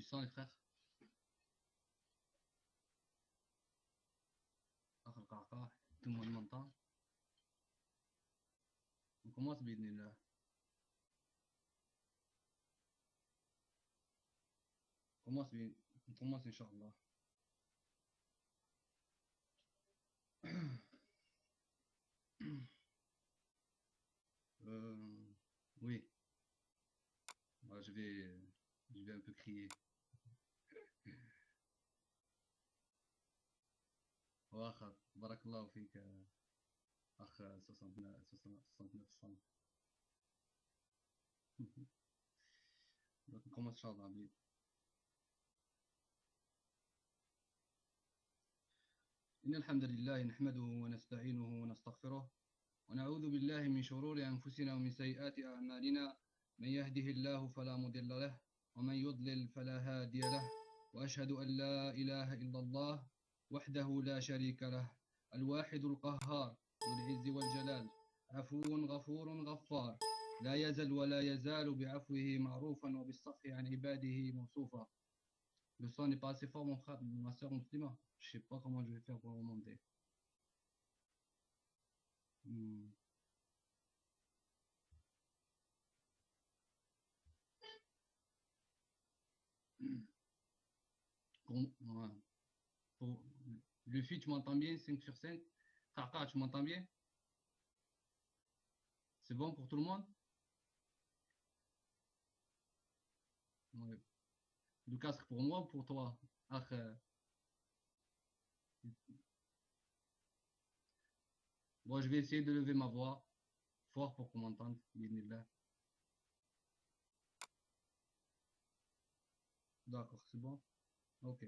sens les frères? Tout le monde m'entend? On commence بإذن الله. On commence Inch'Allah. Oui. Moi, je vais un peu crier. واخا بارك الله فيك اخ 69. Donc on commence Inch'Allah. إن الحمد لله نحمده ونستعينه ونستغفره ونعوذ بالله من شرور أنفسنا ومن سيئات أعمالنا من يهده الله فلا مضل له ومن يضلل فلا هادي له وأشهد أن لا إله إلا الله وحده لا شريك له الواحد القهار ذو العز والجلال عفو غفور غفار لا يزل ولا يزال بعفوه معروفا وبالصفح عن عباده موصوفا. Le son n'est pas assez fort, mon frère, ma soeur musulmane. Je sais pas comment je vais faire pour remonter. Pour le fil, tu m'entends bien? 5 sur 5. Kaka, tu m'entends bien? C'est bon pour tout le monde? Ouais. Le casque pour moi ou pour toi? Bon, je vais essayer de lever ma voix fort pour qu'on m'entende. D'accord, c'est bon? Ok.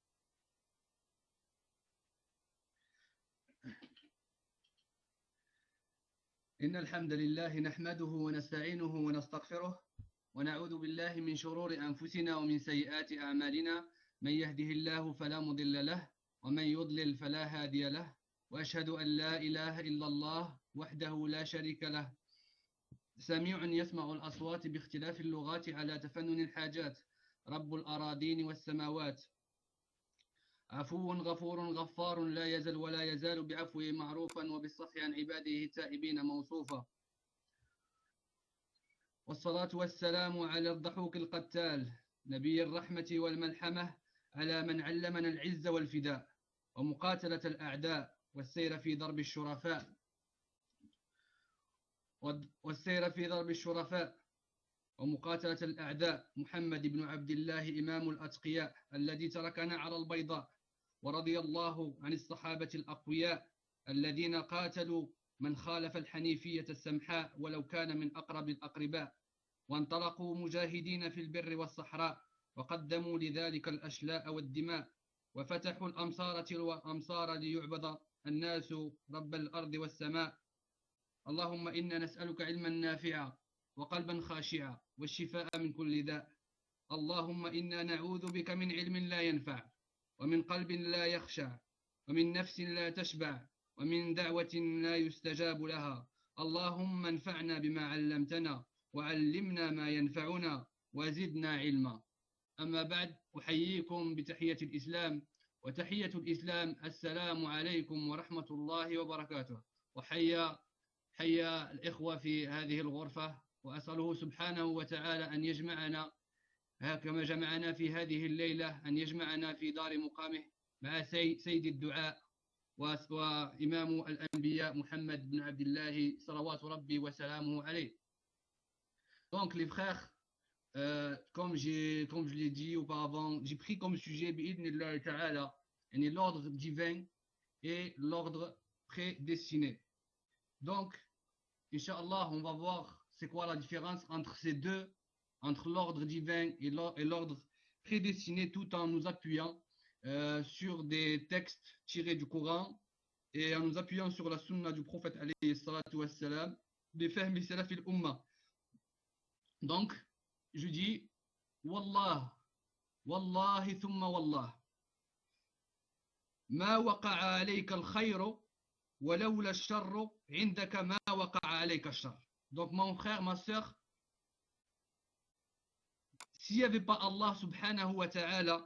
إن الحمد لله نحمده ونستعينه ونستغفره ونعوذ بالله من شرور أنفسنا ومن سيئات أعمالنا من يهده الله فلا مضل له ومن يضلل فلا هادي له وأشهد أن لا إله إلا الله وحده لا شريك له سميع يسمع الأصوات باختلاف اللغات على تفنن الحاجات رب الأراضين والسماوات عفو غفور غفار لا يزل ولا يزال بعفوه معروفا وبالصفح عن عباده التائبين موصوفا والصلاة والسلام على الضحوك القتال نبي الرحمة والملحمة على من علمنا العز والفداء ومقاتلة الأعداء والسير في درب الشرفاء ومقاتلة الأعداء محمد بن عبد الله إمام الأتقياء الذي تركنا على البيضاء ورضي الله عن الصحابة الأقوياء الذين قاتلوا من خالف الحنيفية السمحاء ولو كان من أقرب الأقرباء وانطلقوا مجاهدين في البر والصحراء وقدموا لذلك الأشلاء والدماء وفتحوا الأمصار ليعبد الناس رب الأرض والسماء اللهم إنا نسألك علما نافعا وقلبا خاشعا والشفاء من كل داء اللهم إنا نعوذ بك من علم لا ينفع ومن قلب لا يخشع ومن نفس لا تشبع ومن دعوة لا يستجاب لها اللهم انفعنا بما علمتنا وعلمنا ما ينفعنا وزدنا علما أما بعد أحييكم بتحية الإسلام وتحية الإسلام السلام عليكم ورحمة الله وبركاته وحيا الإخوة في هذه الغرفة وأسأله سبحانه وتعالى أن يجمعنا كما جمعنا في هذه الليلة أن يجمعنا في دار مقامه مع سيد الدعاء وإمام الأنبياء محمد بن عبد الله صلوات ربي وسلامه عليه. Donc les frères, comme je l'ai dit auparavant, j'ai pris comme sujet bi'idhnillah ta'ala l'ordre divin et l'ordre prédestiné. Donc, Inch'Allah, on va voir c'est quoi la différence entre ces deux, entre l'ordre divin et l'ordre prédestiné, tout en nous appuyant sur des textes tirés du Coran et en nous appuyant sur la sunna du prophète alayhi salatu wassalam, de fahmi salaf al-umma. Donc, je dis, Wallah, Wallahi thumma Wallah, ma waqa'a alayka al-khayru ولولا الشر عندك ما وقع عليك الشر. Donc mon frère, ma soeur, s'il n'y avait pas Allah subhanahu wa ta'ala,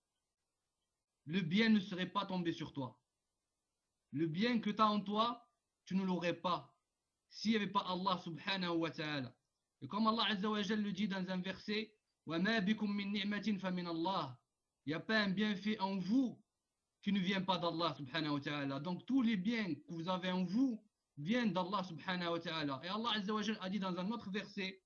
le bien ne serait pas tombé sur toi. Le bien que tu as en toi, tu ne l'aurais pas s'il n'y avait pas Allah subhanahu wa ta'ala. Et comme Allah azza wa jalla le dit dans un verset, وَمَا بِكُم مِّن نِعْمَةٍ فَمِنَ اللَّهِ. Il n'y a pas un bienfait en vous qui ne vient pas d'Allah subhanahu wa ta'ala. Donc tous les biens que vous avez en vous viennent d'Allah subhanahu wa ta'ala. Et Allah azza wa jalla a dit dans un autre verset,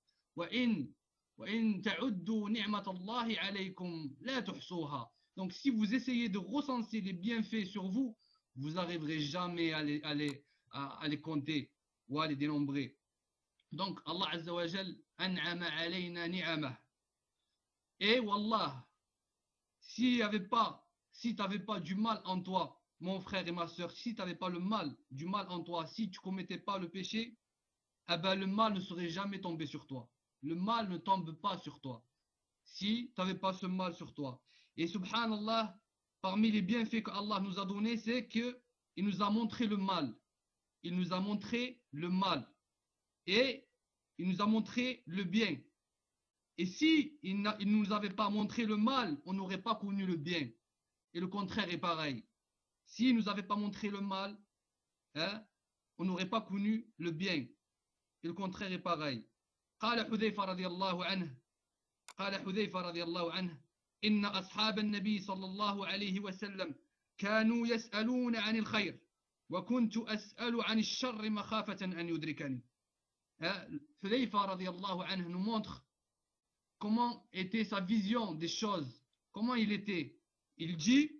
وَإِن تَعُدُّوا نِعْمَةَ اللَّهِ عَلَيْكُمْ لَا تُحْصُوهَا. Donc si vous essayez de recenser les bienfaits sur vous, vous n'arriverez jamais à les compter ou à les dénombrer. Donc Allah azza wa jalla an'ama alayna ni'amah. Et wallah, si tu n'avais pas du mal en toi, mon frère et ma soeur, si tu n'avais pas le mal, du mal en toi, si tu ne commettais pas le péché, eh ben le mal ne serait jamais tombé sur toi. Le mal ne tombe pas sur toi. Si tu n'avais pas ce mal sur toi. Et subhanallah, parmi les bienfaits que Allah nous a donnés, c'est qu'il nous a montré le mal. Il nous a montré le mal. Et il nous a montré le bien. Et si il ne nous avait pas montré le mal, on n'aurait pas connu le bien. Et le contraire est pareil. S'il ne nous avait pas montré le mal, hein, on n'aurait pas connu le bien. Et le contraire est pareil. قال حذيفة رضي الله عنه قال حذيفة رضي الله عنه إن أصحاب النبي صلى الله عليه وسلم كانوا يسألون عن الخير وكنت أسأل عن الشر مخافة أن يدركني. Hudayfa radiallahu anhu nous montre comment était sa vision des choses, comment il était. Il dit,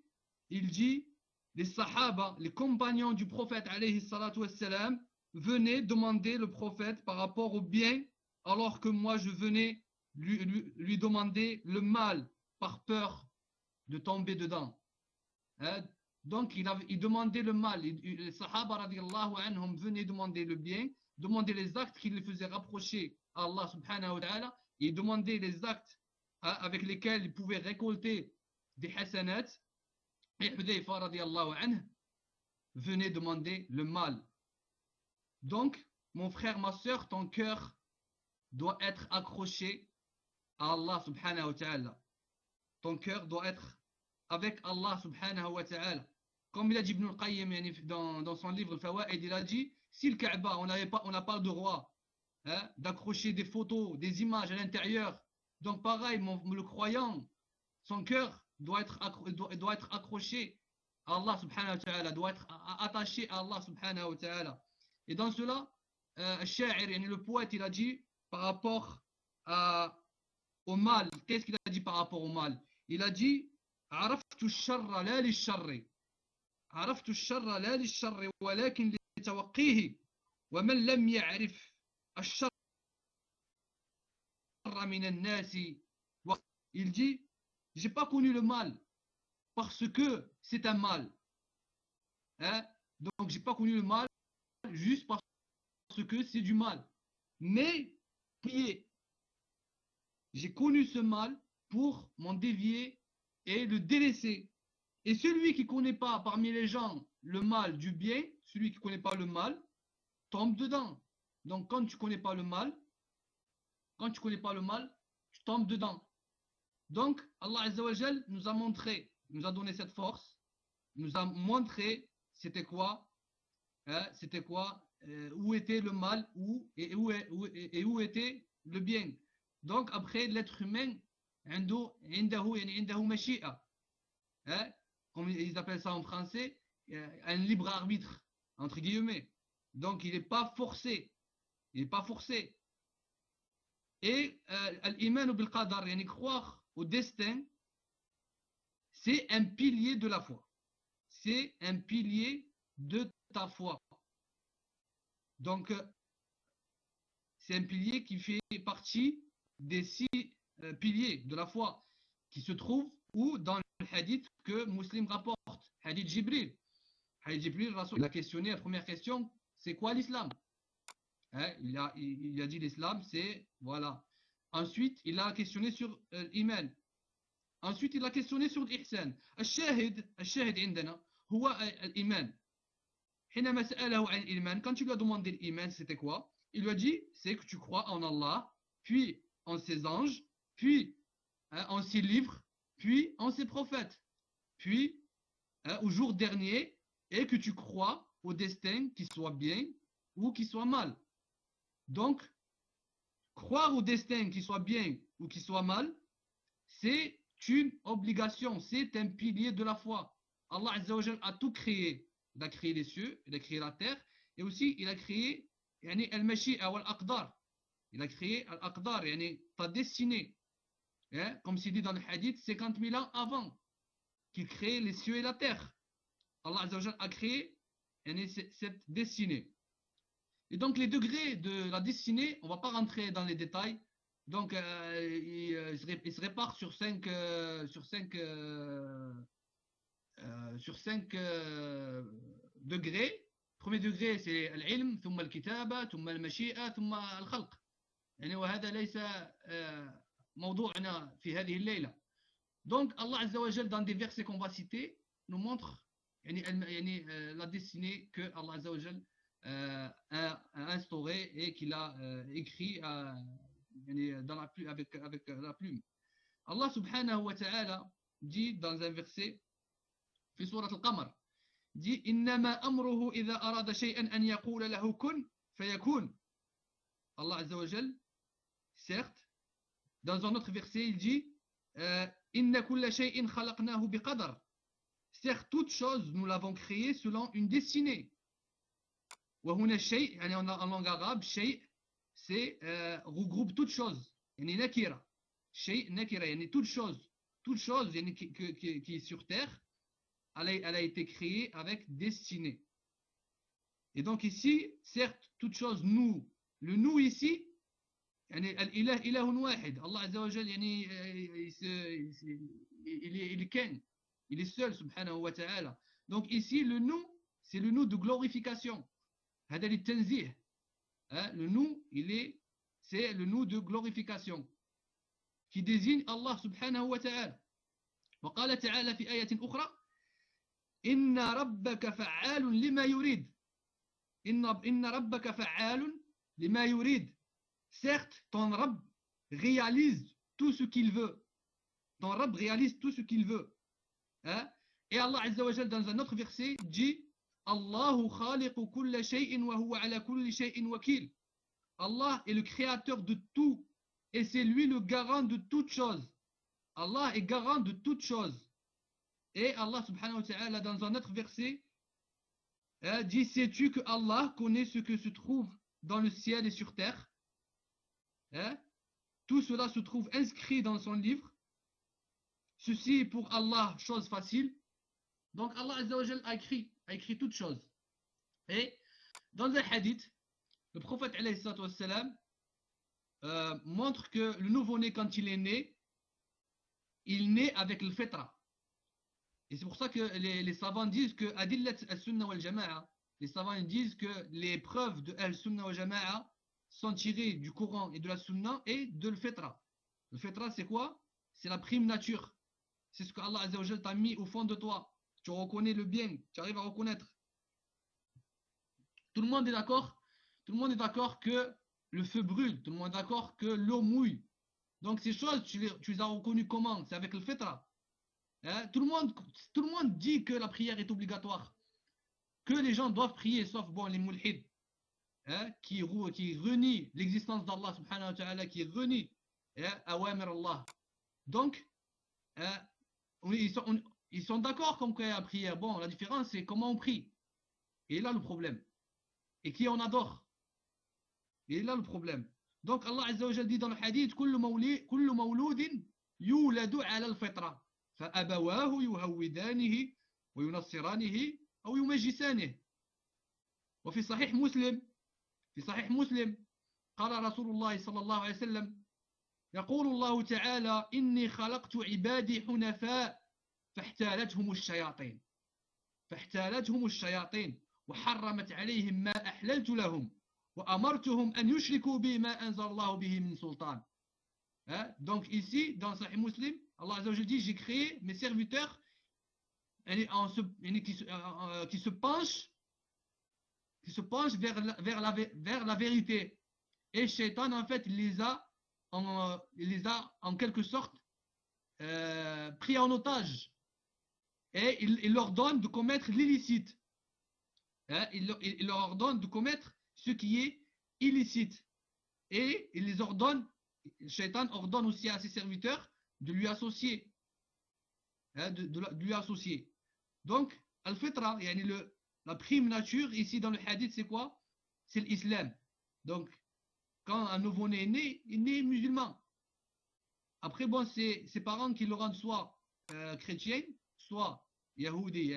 les sahaba, les compagnons du prophète alayhi salatu wassalam, venaient demander le prophète par rapport au bien, alors que moi je venais lui demander le mal par peur de tomber dedans. Donc il demandait le mal. Les sahaba radiallahu anhum venaient demander le bien, demander les actes qui les faisaient rapprocher à Allah subhanahu wa ta'ala, et demander les actes avec lesquels ils pouvaient récolter des hasanat. Et Hudayfa radiallahu anhu venait demander le mal. Donc, mon frère, ma soeur, ton cœur doit être accroché à Allah subhanahu wa ta'ala. Ton cœur doit être avec Allah subhanahu wa ta'ala. Comme il a dit Ibn al-Qayyim dans son livre Al-Fawaid, il a dit, si le Kaaba, on n'a pas le droit d'accrocher des photos, des images à l'intérieur, donc pareil, le croyant, son cœur doit être accroché à Allah subhanahu wa ta'ala, doit être attaché à Allah subhanahu wa ta'ala. Et dans cela, le poète, il a dit par rapport au mal. Qu'est-ce qu'il a dit par rapport au mal? Il a dit عرفت الشر لا للشر عرفت الشر لا للشر ولكن لتوقيه ومن لم يعرف الشر من الناس. Il dit, j'ai pas connu le mal parce que c'est un mal. Donc j'ai pas connu le mal juste parce que c'est du mal. Mais prier, j'ai connu ce mal pour m'en dévier et le délaisser. Et celui qui ne connaît pas parmi les gens le mal du bien, celui qui ne connaît pas le mal, tombe dedans. Donc quand tu ne connais pas le mal, tu tombes dedans. Donc Allah Azza wa Jal nous a montré, nous a donné cette force, nous a montré c'était quoi, où était le mal, et où était le bien. Donc après l'être humain, عنده مشيئة, comme ils appellent ça en français, un libre arbitre, entre guillemets. Donc il n'est pas forcé. Et l'iman bil qadar, croire au destin, c'est un pilier de la foi. C'est un pilier de ta foi. Donc c'est un pilier qui fait partie des 6 piliers de la foi qui se trouvent ou dans le hadith que Muslim rapporte, hadith Jibril. Hadith Jibril, il a questionné, la première question, c'est quoi l'islam? Il a dit l'islam, c'est voilà. Ensuite, il a questionné sur l'iman. Ensuite, il a questionné sur l'ihsan. الشاهد عندنا هو الإيمان. حينما سأله عن الإيمان, quand tu lui as demandé l'iman, c'était quoi? Il lui a dit, c'est que tu crois en Allah, puis en ses anges, puis en ses livres, puis en ses prophètes, puis au jour dernier, et que tu crois au destin qui soit bien ou qui soit mal. Donc, croire au destin qui soit bien ou qui soit mal, c'est une obligation, c'est un pilier de la foi. Allah Azza wa Jal a tout créé. Il a créé les cieux, il a créé la terre, et aussi il a créé al-mashi'a wal-aqdar. Il a créé al-aqdar, ta destinée. Comme c'est dit dans le hadith, 50 000 ans avant qu'il crée les cieux et la terre. Allah Azza wa Jal a créé cette destinée. Et donc les degrés de la destinée, on ne va pas rentrer dans les détails. Donc il se répare sur 5 degrés. Premier degré c'est l'ilm, ثم الكتابة, ثم المشيئة, ثم الخلق. وهذا ليس موضوعنا في هذه الليلة. Donc Allah Azza wa Jal dans des versets qu'on va citer nous montre la destinée que Allah Azza wa Jal a instauré et qu'il a écrit avec la plume. Allah subhanahu wa ta'ala dit dans un verset في سورة القمر dit إنما أمره إذا أراد شيئا أن يقول له كن فيكون. Allah Azza wa Jal, certes, dans un autre verset il dit إن كل شيء خلقناه بقدر. Certes, toute chose nous l'avons créée selon une destinée. وهنا الشيء en langue arabe شيء c'est regroupe toute chose يعني نكرة. شيء نكرة يعني toute chose qui est sur terre elle a été créée avec destinée. Et donc ici certes toute chose nous, le nous ici الإله إله واحد. Allah Azza wa Jal il est ken, il est seul subhanahu wa ta'ala. Donc ici le nous c'est le nous de glorification. هذا للتنزيه. Le nous c'est le nous de glorification qui désigne Allah subhanahu wa ta'ala. وقال تعالى في آية أخرى إن ربك فعال لما يريد. إن ربك فعال لما يريد. Certes, ton Rabb réalise tout ce qu'il veut. Ton Rabb réalise tout ce qu'il veut. Et Allah Azza wa Jal dans un autre verset dit Allahu khaliqu kulla shay'in wa huwa ala kulli shay'in wakil. Allah est le créateur de tout et c'est lui le garant de toute chose. Allah est garant de toute chose. Et Allah subhanahu wa ta'ala dans un autre verset dit sais-tu que Allah connaît ce que se trouve dans le ciel et sur terre? Tout cela se trouve inscrit dans son livre. Ceci est pour Allah chose facile. Donc Allah Azza wa Jal a écrit toutes choses. Et dans un hadith, le prophète alayhi salatu wassalam montre que le nouveau-né quand il est né, il naît avec le fitra. Et c'est pour ça que les savants disent que adillat al-sunnah wal-jama'a, les savants disent que les preuves de al-sunnah wal-jama'a sont tirées du Coran et de la Sunna et de l'fitra. Le fitra c'est quoi? C'est la prime nature. C'est ce que Allah Azza wa Jal t'a mis au fond de toi. Tu reconnais le bien, tu arrives à reconnaître. Tout le monde est d'accord? Tout le monde est d'accord que le feu brûle, tout le monde est d'accord que l'eau mouille. Donc ces choses, tu les as reconnues comment? C'est avec le fitra. Tout le monde dit que la prière est obligatoire. Que les gens doivent prier, sauf les mulhids. Qui renie l'existence d'Allah subhanahu wa ta'ala, qui renie awamir Allah. Donc, ils sont d'accord comme qu'il y a la prière. Bon, la différence c'est comment on prie. Et là le problème. Et qui on adore. Et là le problème. Donc Allah Azza wa Jal dit dans le hadith كل مولود يولد على الفطرة فأبواه يهودانه وينصرانه أو يمجسانه. وفي صحيح مسلم قال رسول الله صلى الله عليه وسلم يقول الله تعالى إني خلقت عبادي حنفاء فاحتالتهم الشياطين وحرمت عليهم ما أحللت لهم وأمرتهم أن يشركوا بي ما أنزل الله به من سلطان. Donc ici dans Sahih Muslim Allah Azza wa Jalla dit j'ai créé mes serviteurs qui se penchent vers la vérité. Et Shaitan en fait il les a en quelque sorte pris en otage et il leur donne de commettre l'illicite. Hein, il leur ordonne de commettre ce qui est illicite. Et il les ordonne, le shaitan ordonne aussi à ses serviteurs de lui associer. Hein, de lui associer. Donc, al-fitra, la prime nature, ici dans le hadith, c'est quoi? C'est l'islam. Donc, quand un nouveau-né est né, il est né musulman. Après, bon, c'est ses parents qui le rendent soit chrétien, soit yahoudi,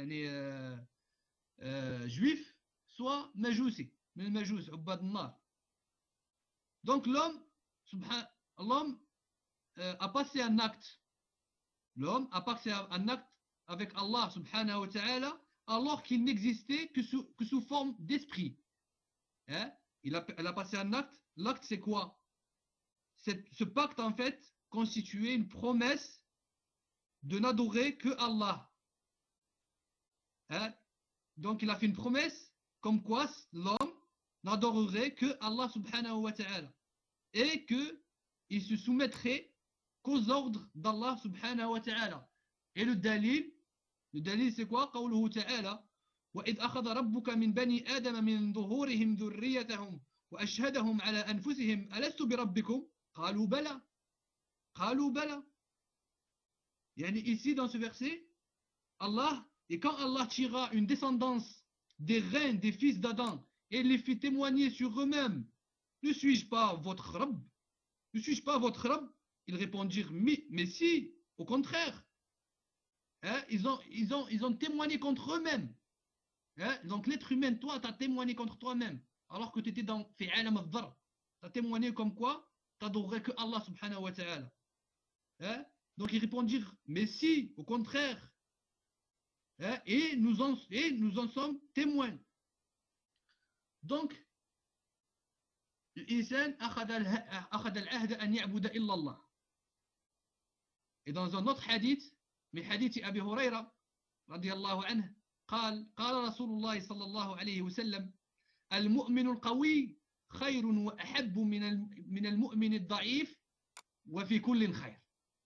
juif, soit majousi, mais le majous, ubad nar. Donc l'homme a passé un acte. L'homme a passé un acte avec Allah subhanahu wa ta'ala alors qu'il n'existait que sous forme d'esprit. Hein? Elle a passé un acte. L'acte, c'est quoi? Ce pacte, en fait, constituait une promesse de n'adorer que Allah. Hein? Donc, il a fait une promesse comme quoi l'homme n'adorerait que Allah subhanahu wa ta'ala et qu'il se soumettrait qu'aux ordres d'Allah subhanahu wa ta'ala. Et le dalil c'est quoi? قوله تعالى وإذ أخذ ربك من بني آدم من ظهورهم ذريتهم وأشهدهم على أنفسهم ألست بربكم قالوا بلى قالوا بلى. يعني ici dans ce verset Allah, et quand Allah tira une descendance des reins des fils d'Adam et les fit témoigner sur eux-mêmes, ne suis-je pas votre Rabb? Ne suis-je pas votre Rabb? Ils répondirent mais si, au contraire. Hein, ils ont témoigné contre eux-mêmes. Hein, donc l'être humain, toi, tu as témoigné contre toi-même, alors que tu étais dans fi'alam al-dhar. Tu as témoigné comme quoi tu n'adorerais que Allah subhanahu wa ta'ala. Hein, donc ils répondirent mais si, au contraire. Hein, et nous en sommes témoins. Donc, الإنسان أخذ العهد أن يعبد إلا الله. Et dans un autre hadith, من حديث أبي هريرة رضي الله عنه قال رسول الله صلى الله عليه وسلم المؤمن القوي خير وأحب من المؤمن الضعيف وفي كل خير.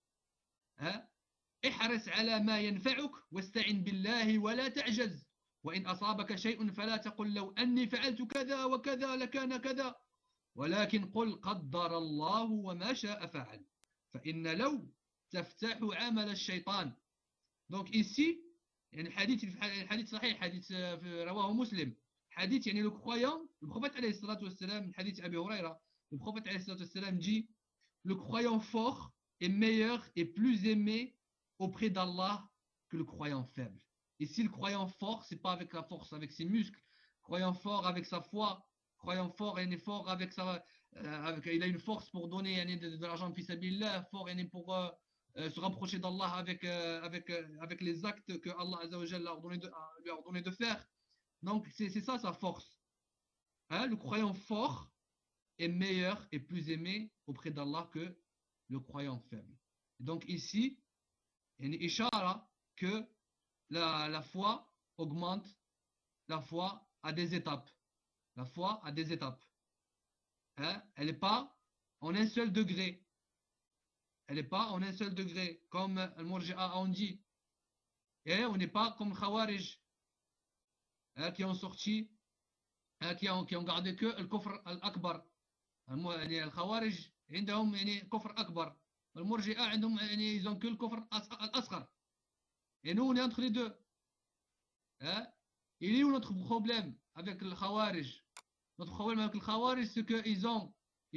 احرص على ما ينفعك واستعن بالله ولا تعجز وإن أصابك شيء فلا تقل لو أني فعلت كذا وكذا لكان كذا ولكن قل قدر الله وما شاء فعل فإن لو تفتح عمل الشيطان. Donc ici, الحديث صحيح, حديث رواه مسلم, حديث le croyant, le prophète alayhi salatu wassalam, hadith Abi Huraira, le prophète alayhi salatu wassalam dit le croyant fort est meilleur et plus aimé auprès d'Allah que le croyant faible. Ici, le croyant fort, c'est pas avec la force, avec ses muscles, croyant fort avec sa foi, croyant fort et fort avec sa, il a une force pour donner de l'argent fi sabilillah, fort pour se rapprocher d'Allah avec les actes que Allah Azza wa Jalla lui a ordonné de faire. Donc c'est ça sa force. Hein, le croyant fort est meilleur et plus aimé auprès d'Allah que le croyant faible. Et donc ici, il y a une ishara que la foi augmente, la foi a des étapes. La foi a des étapes. Hein, elle n'est pas en un seul degré. Elle n'est pas en un seul degré, comme Al-Murji'a ont dit. Et on n'est pas comme Khawarij, hein, qui ont sorti, hein, qui ont gardé que le kufr al-akbar. Al-Khawarij, ils ont le kufr akbar. Al-Murji'a, ils ont que le kufr al-asghar. Et nous, on est entre les deux. Hein? Il est où notre problème avec le Khawarij? Notre problème avec le Khawarij, c'est qu'ils ont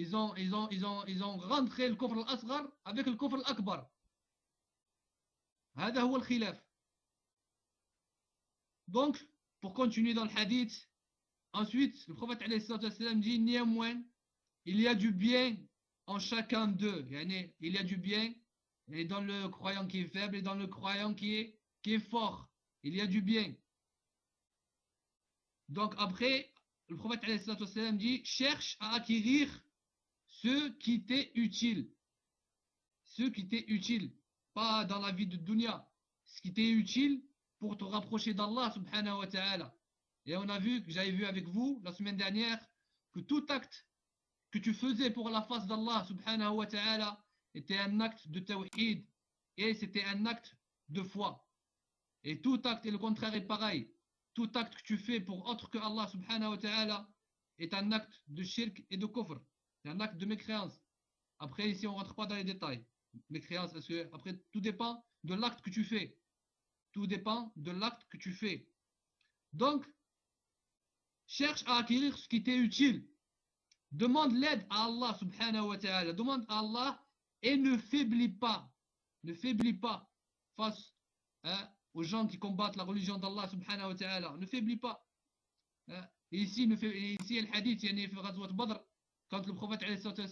rentré le kufr al-asghar avec le kufr al-akbar. هذا هو الخلاف. Donc, pour continuer dans le hadith, ensuite, le prophète alayhi sallam dit néanmoins, il y a du bien en chacun d'eux. Il y a du bien et dans le croyant qui est faible et dans le croyant qui est fort. Il y a du bien. Donc après, le prophète alayhi sallam dit, cherche à acquérir ce qui t'est utile. Ce qui t'est utile. Pas dans la vie de dunya. Ce qui t'est utile pour te rapprocher d'Allah subhanahu wa ta'ala. Et on a vu, que j'avais vu avec vous la semaine dernière, que tout acte que tu faisais pour la face d'Allah subhanahu wa ta'ala était un acte de tawhid et c'était un acte de foi. Et tout acte, et le contraire est pareil. Tout acte que tu fais pour autre que Allah subhanahu wa ta'ala est un acte de shirk et de kufr. C'est un acte de mécréance. Après, ici, on ne rentre pas dans les détails. Mécréance, parce que après, tout dépend de l'acte que tu fais. Tout dépend de l'acte que tu fais. Donc, cherche à acquérir ce qui t'est utile. Demande l'aide à Allah subhanahu wa ta'ala. Demande à Allah et ne faiblis pas. Ne faiblis pas face aux gens qui combattent la religion d'Allah subhanahu wa ta'ala. Ne faiblis pas. Et ici, le hadith, il y a une Ghazwat Badr, quand le prophète,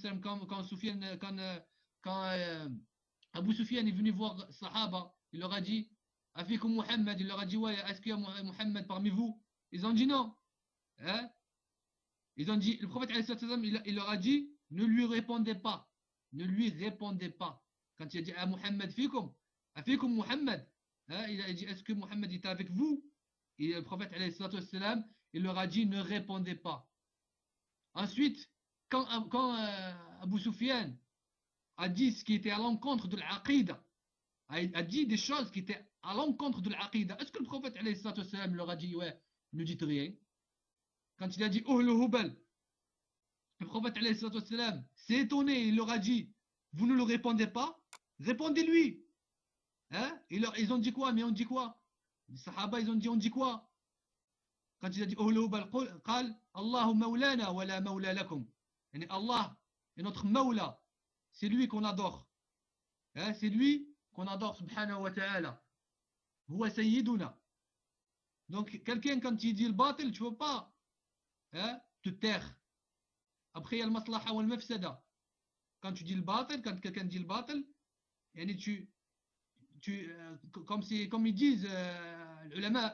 quand Abu Sufyan est venu voir Sahaba, il leur a dit, Afikum Muhammad, il leur a dit, ouais, est-ce qu'il y a Muhammad parmi vous? Ils ont dit non. Hein? Ils ont dit, le prophète, il leur a dit, ne lui répondez pas. Ne lui répondez pas. Quand il a dit, ah, Muhammad fikum, Afikum Muhammad, hein? Il a dit, est-ce que Muhammad est avec vous? Et le prophète, il leur a dit, ne répondez pas. Ensuite, quand Abu Sufyan a dit ce qui était à l'encontre de l'aqida, a dit des choses qui étaient à l'encontre de l'aqida, est-ce que le prophète leur a dit, ouais, ne dites rien? Quand il a dit, oh le hubal, le prophète s'est étonné, il leur a dit, vous ne le répondez pas? Répondez-lui. Hein? Ils ont dit quoi? Mais on dit quoi? Les sahaba, ils ont dit, on dit quoi? Quand il a dit, oh le hubal, قال, Allahu maulana wa la maula lakum. Allah est notre maula. C'est lui qu'on adore. Hein? C'est lui qu'on adore, subhanahu wa ta'ala. Huwa sayyiduna. Donc, quelqu'un, quand il dit le batil, tu ne veux pas te taire. Après, il y a le maslaha ou le mafsada. Quand tu dis le batil, quand quelqu'un dit le batil, comme ils disent, l'ulama,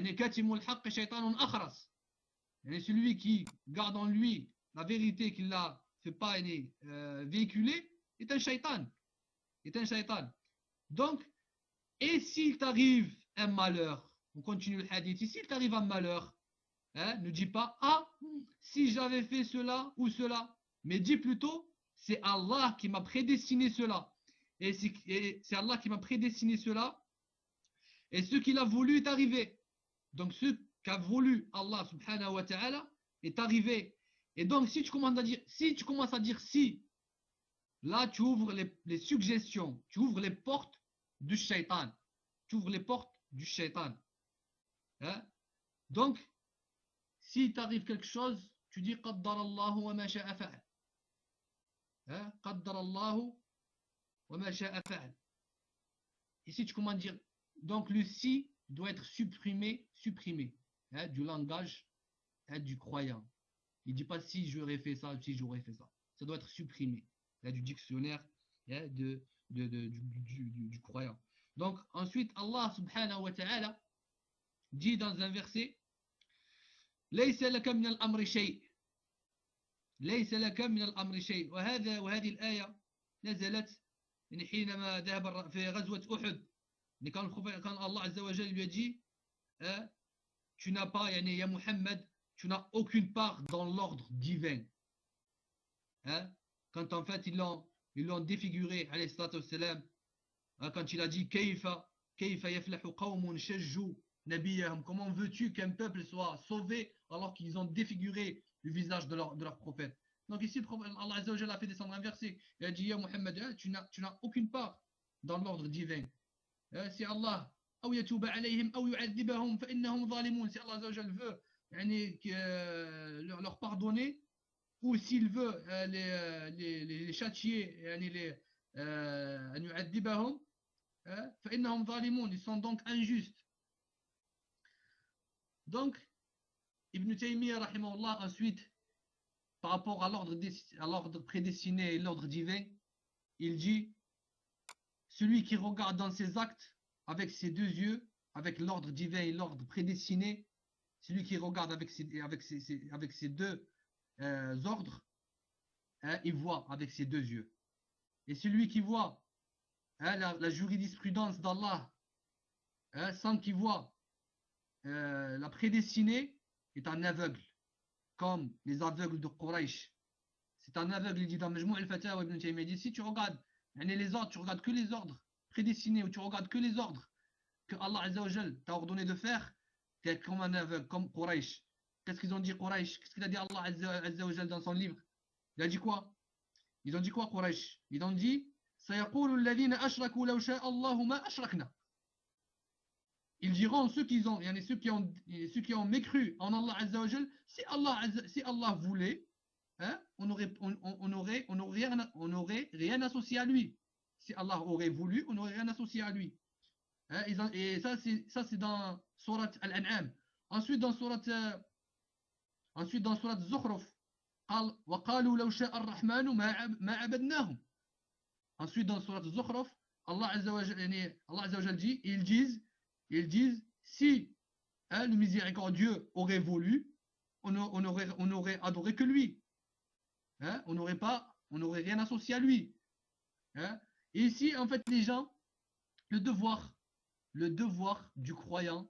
celui qui garde en lui la vérité qu'il n'a fait pas véhiculer est un shaitan. Est un shaitan. Donc, et s'il t'arrive un malheur, on continue le hadith, et s'il t'arrive un malheur, ne dis pas, ah, si j'avais fait cela ou cela, mais dis plutôt, c'est Allah qui m'a prédestiné cela. Et c'est Allah qui m'a prédestiné cela, et ce qu'il a voulu est arrivé. Donc ce qu'a voulu Allah subhanahu wa ta'ala est arrivé. Et donc si tu commences à dire si, là tu ouvres les suggestions, tu ouvres les portes du shaitan. Tu ouvres les portes du shaitan. Hein? Donc, si t'arrive quelque chose, tu dis qaddar Allahu wa ma sha'a fa'al. Qaddar Allahu wa ma sha'a fa'al. Ici, tu commences à dire. Donc, le si doit être supprimé du langage du croyant. Il ne dit pas si j'aurais fait ça, si j'aurais fait ça. Ça doit être supprimé du dictionnaire du croyant. Donc, ensuite, Allah subhanahu wa ta'ala dit dans un verset ليس لك من الأمر شيء ليس لك من الأمر شيء وهذه الآية نزلت حينما ذهب في غزوة أحد quand Allah Azza wa Jalla lui a dit tu n'as pas ya Muhammad tu n'as aucune part dans l'ordre divin quand en fait ils l'ont défiguré alayhi salatu wassalam quand il a dit kayfa yaflahu qawmun shajju nabiyahum, comment veux-tu qu'un peuple soit sauvé alors qu'ils ont défiguré le visage de leur prophète? Donc ici Allah Azza wa Jalla a fait descendre un verset, il a dit ya Muhammad tu n'as aucune part dans l'ordre divin. Si Allah أو يتوب عليهم أو يعذبهم فإنهم ظالمون, si Allah Azza wa Jalla veut leur pardonner ou s'il veut les châtier أن يعذبهم فإنهم ظالمون, ils sont donc injustes. Donc Ibn Taymiyyah rahimahullah ensuite par rapport à l'ordre prédestiné et l'ordre divin, il dit celui qui regarde dans ses actes avec ses deux yeux, avec l'ordre divin et l'ordre prédestiné, celui qui regarde avec ses deux ordres, il voit avec ses deux yeux. Et celui qui voit la jurisprudence d'Allah sans qu'il voit la prédestinée est un aveugle, comme les aveugles de Quraysh. C'est un aveugle, il dit dans Majmou' al-Fatawa Ibn Taymiyyah, si tu regardes les ordres, tu regardes que les ordres prédestinés, où tu regardes que les ordres que Allah Azza wa Jal t'a ordonné de faire, t'es comme un aveugle, comme Quraysh. Qu'est-ce qu'ils ont dit Quraysh? Qu'est-ce qu'il a dit Allah Azza wa Jal dans son livre? Il a dit quoi? Ils ont dit quoi Quraysh? Ils ont dit سيقول الذين أشركوا لو شاء الله ما أشركنا. Ils diront ceux qui ont mécru en Allah Azza wa Jal, si Allah voulait, hein, on n'aurait rien associé à lui. Si Allah aurait voulu, on n'aurait rien associé à lui. Hein, et ça c'est dans Surat Al-An'am. Ensuite dans Surat Zukhruf, وقالوا لو شاء الرحمن ما عبدناهم. Ensuite dans Surat Zukhruf, Allah Azza wa Jal dit, ils disent si le miséricordieux aurait voulu, on aurait adoré que lui. Hein, on n'aurait rien associé à lui. Hein. Et ici, en fait, les gens, le devoir du croyant,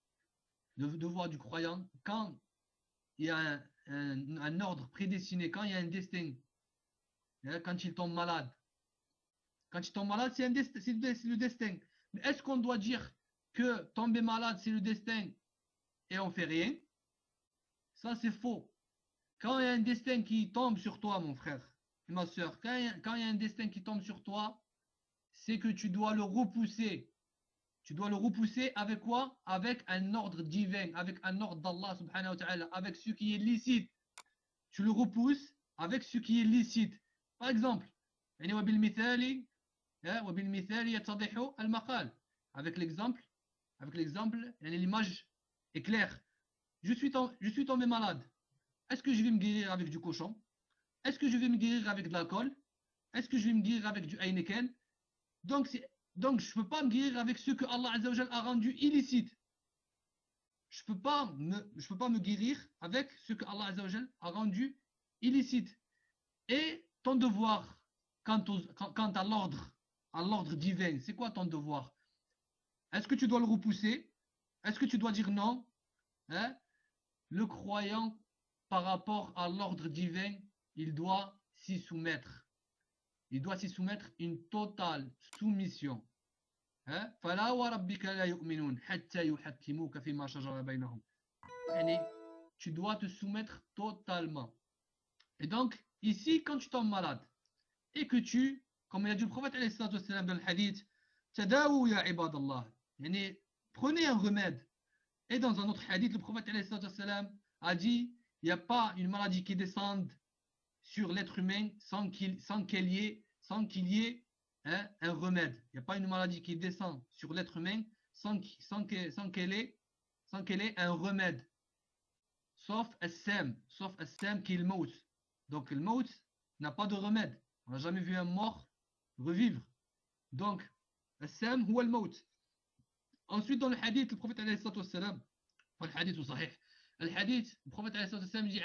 quand il y a un ordre prédestiné, quand il y a un destin, hein, quand il tombe malade, c'est le destin. Mais est-ce qu'on doit dire que tomber malade, c'est le destin et on fait rien? Ça, c'est faux. Quand il y a un destin qui tombe sur toi, mon frère et ma soeur, quand il y a un destin qui tombe sur toi, c'est que tu dois le repousser. Tu dois le repousser avec quoi? Avec un ordre divin, avec un ordre d'Allah subhanahu wa ta'ala, avec ce qui est licite. Tu le repousses avec ce qui est licite. Par exemple, avec l'exemple, l'image est claire. Je suis tombé malade. Est-ce que je vais me guérir avec du cochon? Est-ce que je vais me guérir avec de l'alcool? Est-ce que je vais me guérir avec du Heineken? Donc je ne peux pas me guérir avec ce que Allah Azza wa Jal a rendu illicite. Je ne peux pas me guérir avec ce que Allah Azza wa Jal a rendu illicite. Et ton devoir quant à l'ordre divin, c'est quoi ton devoir? Est-ce que tu dois le repousser? Est-ce que tu dois dire non? Hein? Le croyant, par rapport à l'ordre divin, il doit s'y soumettre. Il doit s'y soumettre une totale soumission. Hein? فلا وربك لا يؤمنون حتى يحكموك فيما شجر بينهم. Tu dois te soumettre totalement. Et donc, ici, quand tu tombes malade, et que comme il a dit le prophète dans le hadith, تداووا يا عباد الله. Prenez un remède. Et dans un autre hadith, le prophète a dit, il n'y a pas une maladie qui descende sur l'être humain sans qu'il y ait hein, un remède. Il n'y a pas une maladie qui descend sur l'être humain sans qu'elle ait un remède. Sauf as-sam qui est le maut. Donc le maut n'a pas de remède. On n'a jamais vu un mort revivre. Donc, as-sam huwa le maut. Ensuite, dans le hadith, le prophète alayhi salatu wassalam, le hadith ou sahih, le prophète alayhi salatu wassalam dit,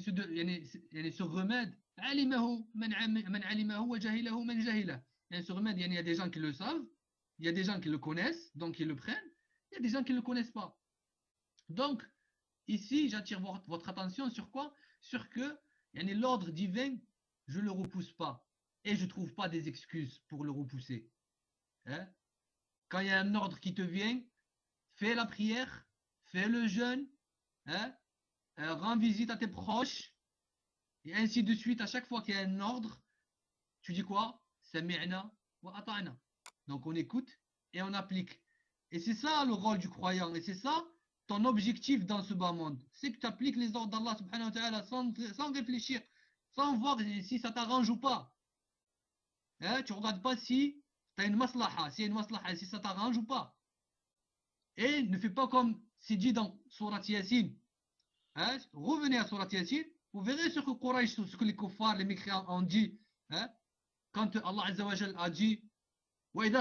ce remède, alimahu man alimahu wa jahilahu man jahilah. Ce remède, il y a des gens qui le savent, il y a des gens qui le connaissent, donc ils le prennent, il y a des gens qui ne le connaissent pas. Donc, ici, j'attire votre attention sur quoi? Sur que l'ordre divin, je ne le repousse pas. Et je ne trouve pas des excuses pour le repousser. Hein? Quand il y a un ordre qui te vient, fais la prière, fais le jeûne, hein? Rends visite à tes proches, et ainsi de suite. À chaque fois qu'il y a un ordre, tu dis quoi? Sami'na wa ata'na. Donc on écoute et on applique. Et c'est ça le rôle du croyant. Et c'est ça ton objectif dans ce bas monde. C'est que tu appliques les ordres d'Allah subhanahu wa ta'ala sans réfléchir, sans voir si ça t'arrange ou pas. Hein? Tu ne regardes pas si tu as une maslaha, si ça t'arrange ou pas. Et ne fais pas comme c'est dit dans Surat Yasin. Hein? Revenez à Surat Yasin, vous verrez ce que Quraysh, ce que les kuffars, les mécréants ont dit. Hein? Quand Allah Azza wa Jal a dit وإذا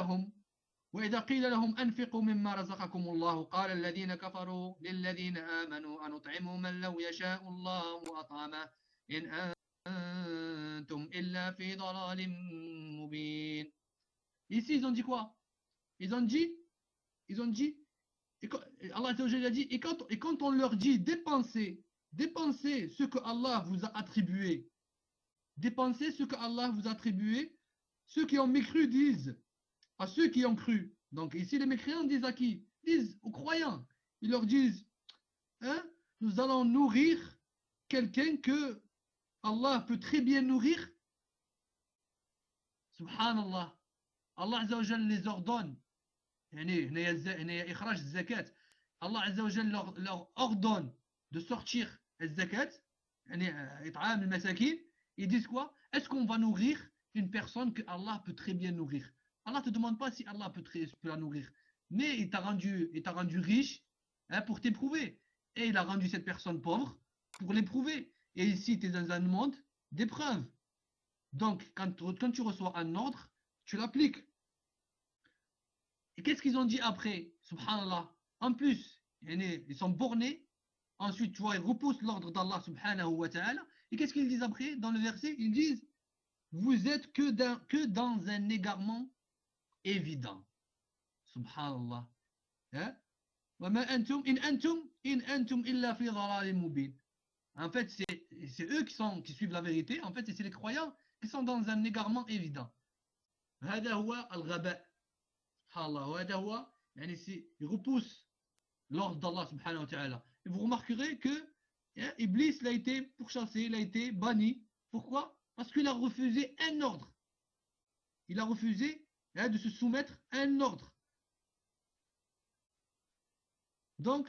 قيل لهم أنفقوا مما رزقكم الله قال الذين كفروا للذين آمنوا أنطعم من لو يشاء الله أطعمه إن أنتم إلا في ضلال مبين. Ici ils ont dit quoi? Ils ont dit Allah Azza wa Jal a dit et quand on leur dit dépensez ce que Allah vous a attribué, dépensez ce que Allah vous a attribué, ceux qui ont mécru disent à ceux qui ont cru. Donc ici, les mécréants disent à qui? Disent aux croyants. Ils leur disent, hein, nous allons nourrir quelqu'un que Allah peut très bien nourrir. Subhanallah. Allah Azza wa Jal les ordonne. Allah Azza wa Jal leur ordonne de sortir le zakat. Ils disent quoi? Est-ce qu'on va nourrir une personne que Allah peut très bien nourrir? Allah ne te demande pas si Allah peut la nourrir. Mais il t'a rendu riche, hein, pour t'éprouver. Et il a rendu cette personne pauvre pour l'éprouver. Et ici, tu es dans un monde d'épreuves. Donc, quand tu reçois un ordre, tu l'appliques. Et qu'est-ce qu'ils ont dit après? Subhanallah. En plus, ils sont bornés. Ensuite, tu vois, ils repoussent l'ordre d'Allah subhanahu wa ta'ala. Et qu'est-ce qu'ils disent après dans le verset? Ils disent, vous êtes que dans un égarement évident. Subhanallah. Hein? En fait, c'est eux qui suivent la vérité. En fait, c'est les croyants qui sont dans un égarement évident. هذا هو الغباء. Allah, وهذا هو يعني il repousse l'ordre d'Allah subhanahu wa ta'ala. Et vous remarquerez que, hein, Iblis il a été pourchassé, il a été banni. Pourquoi? Parce qu'il a refusé un ordre. Il a refusé, hein, de se soumettre à un ordre. Donc,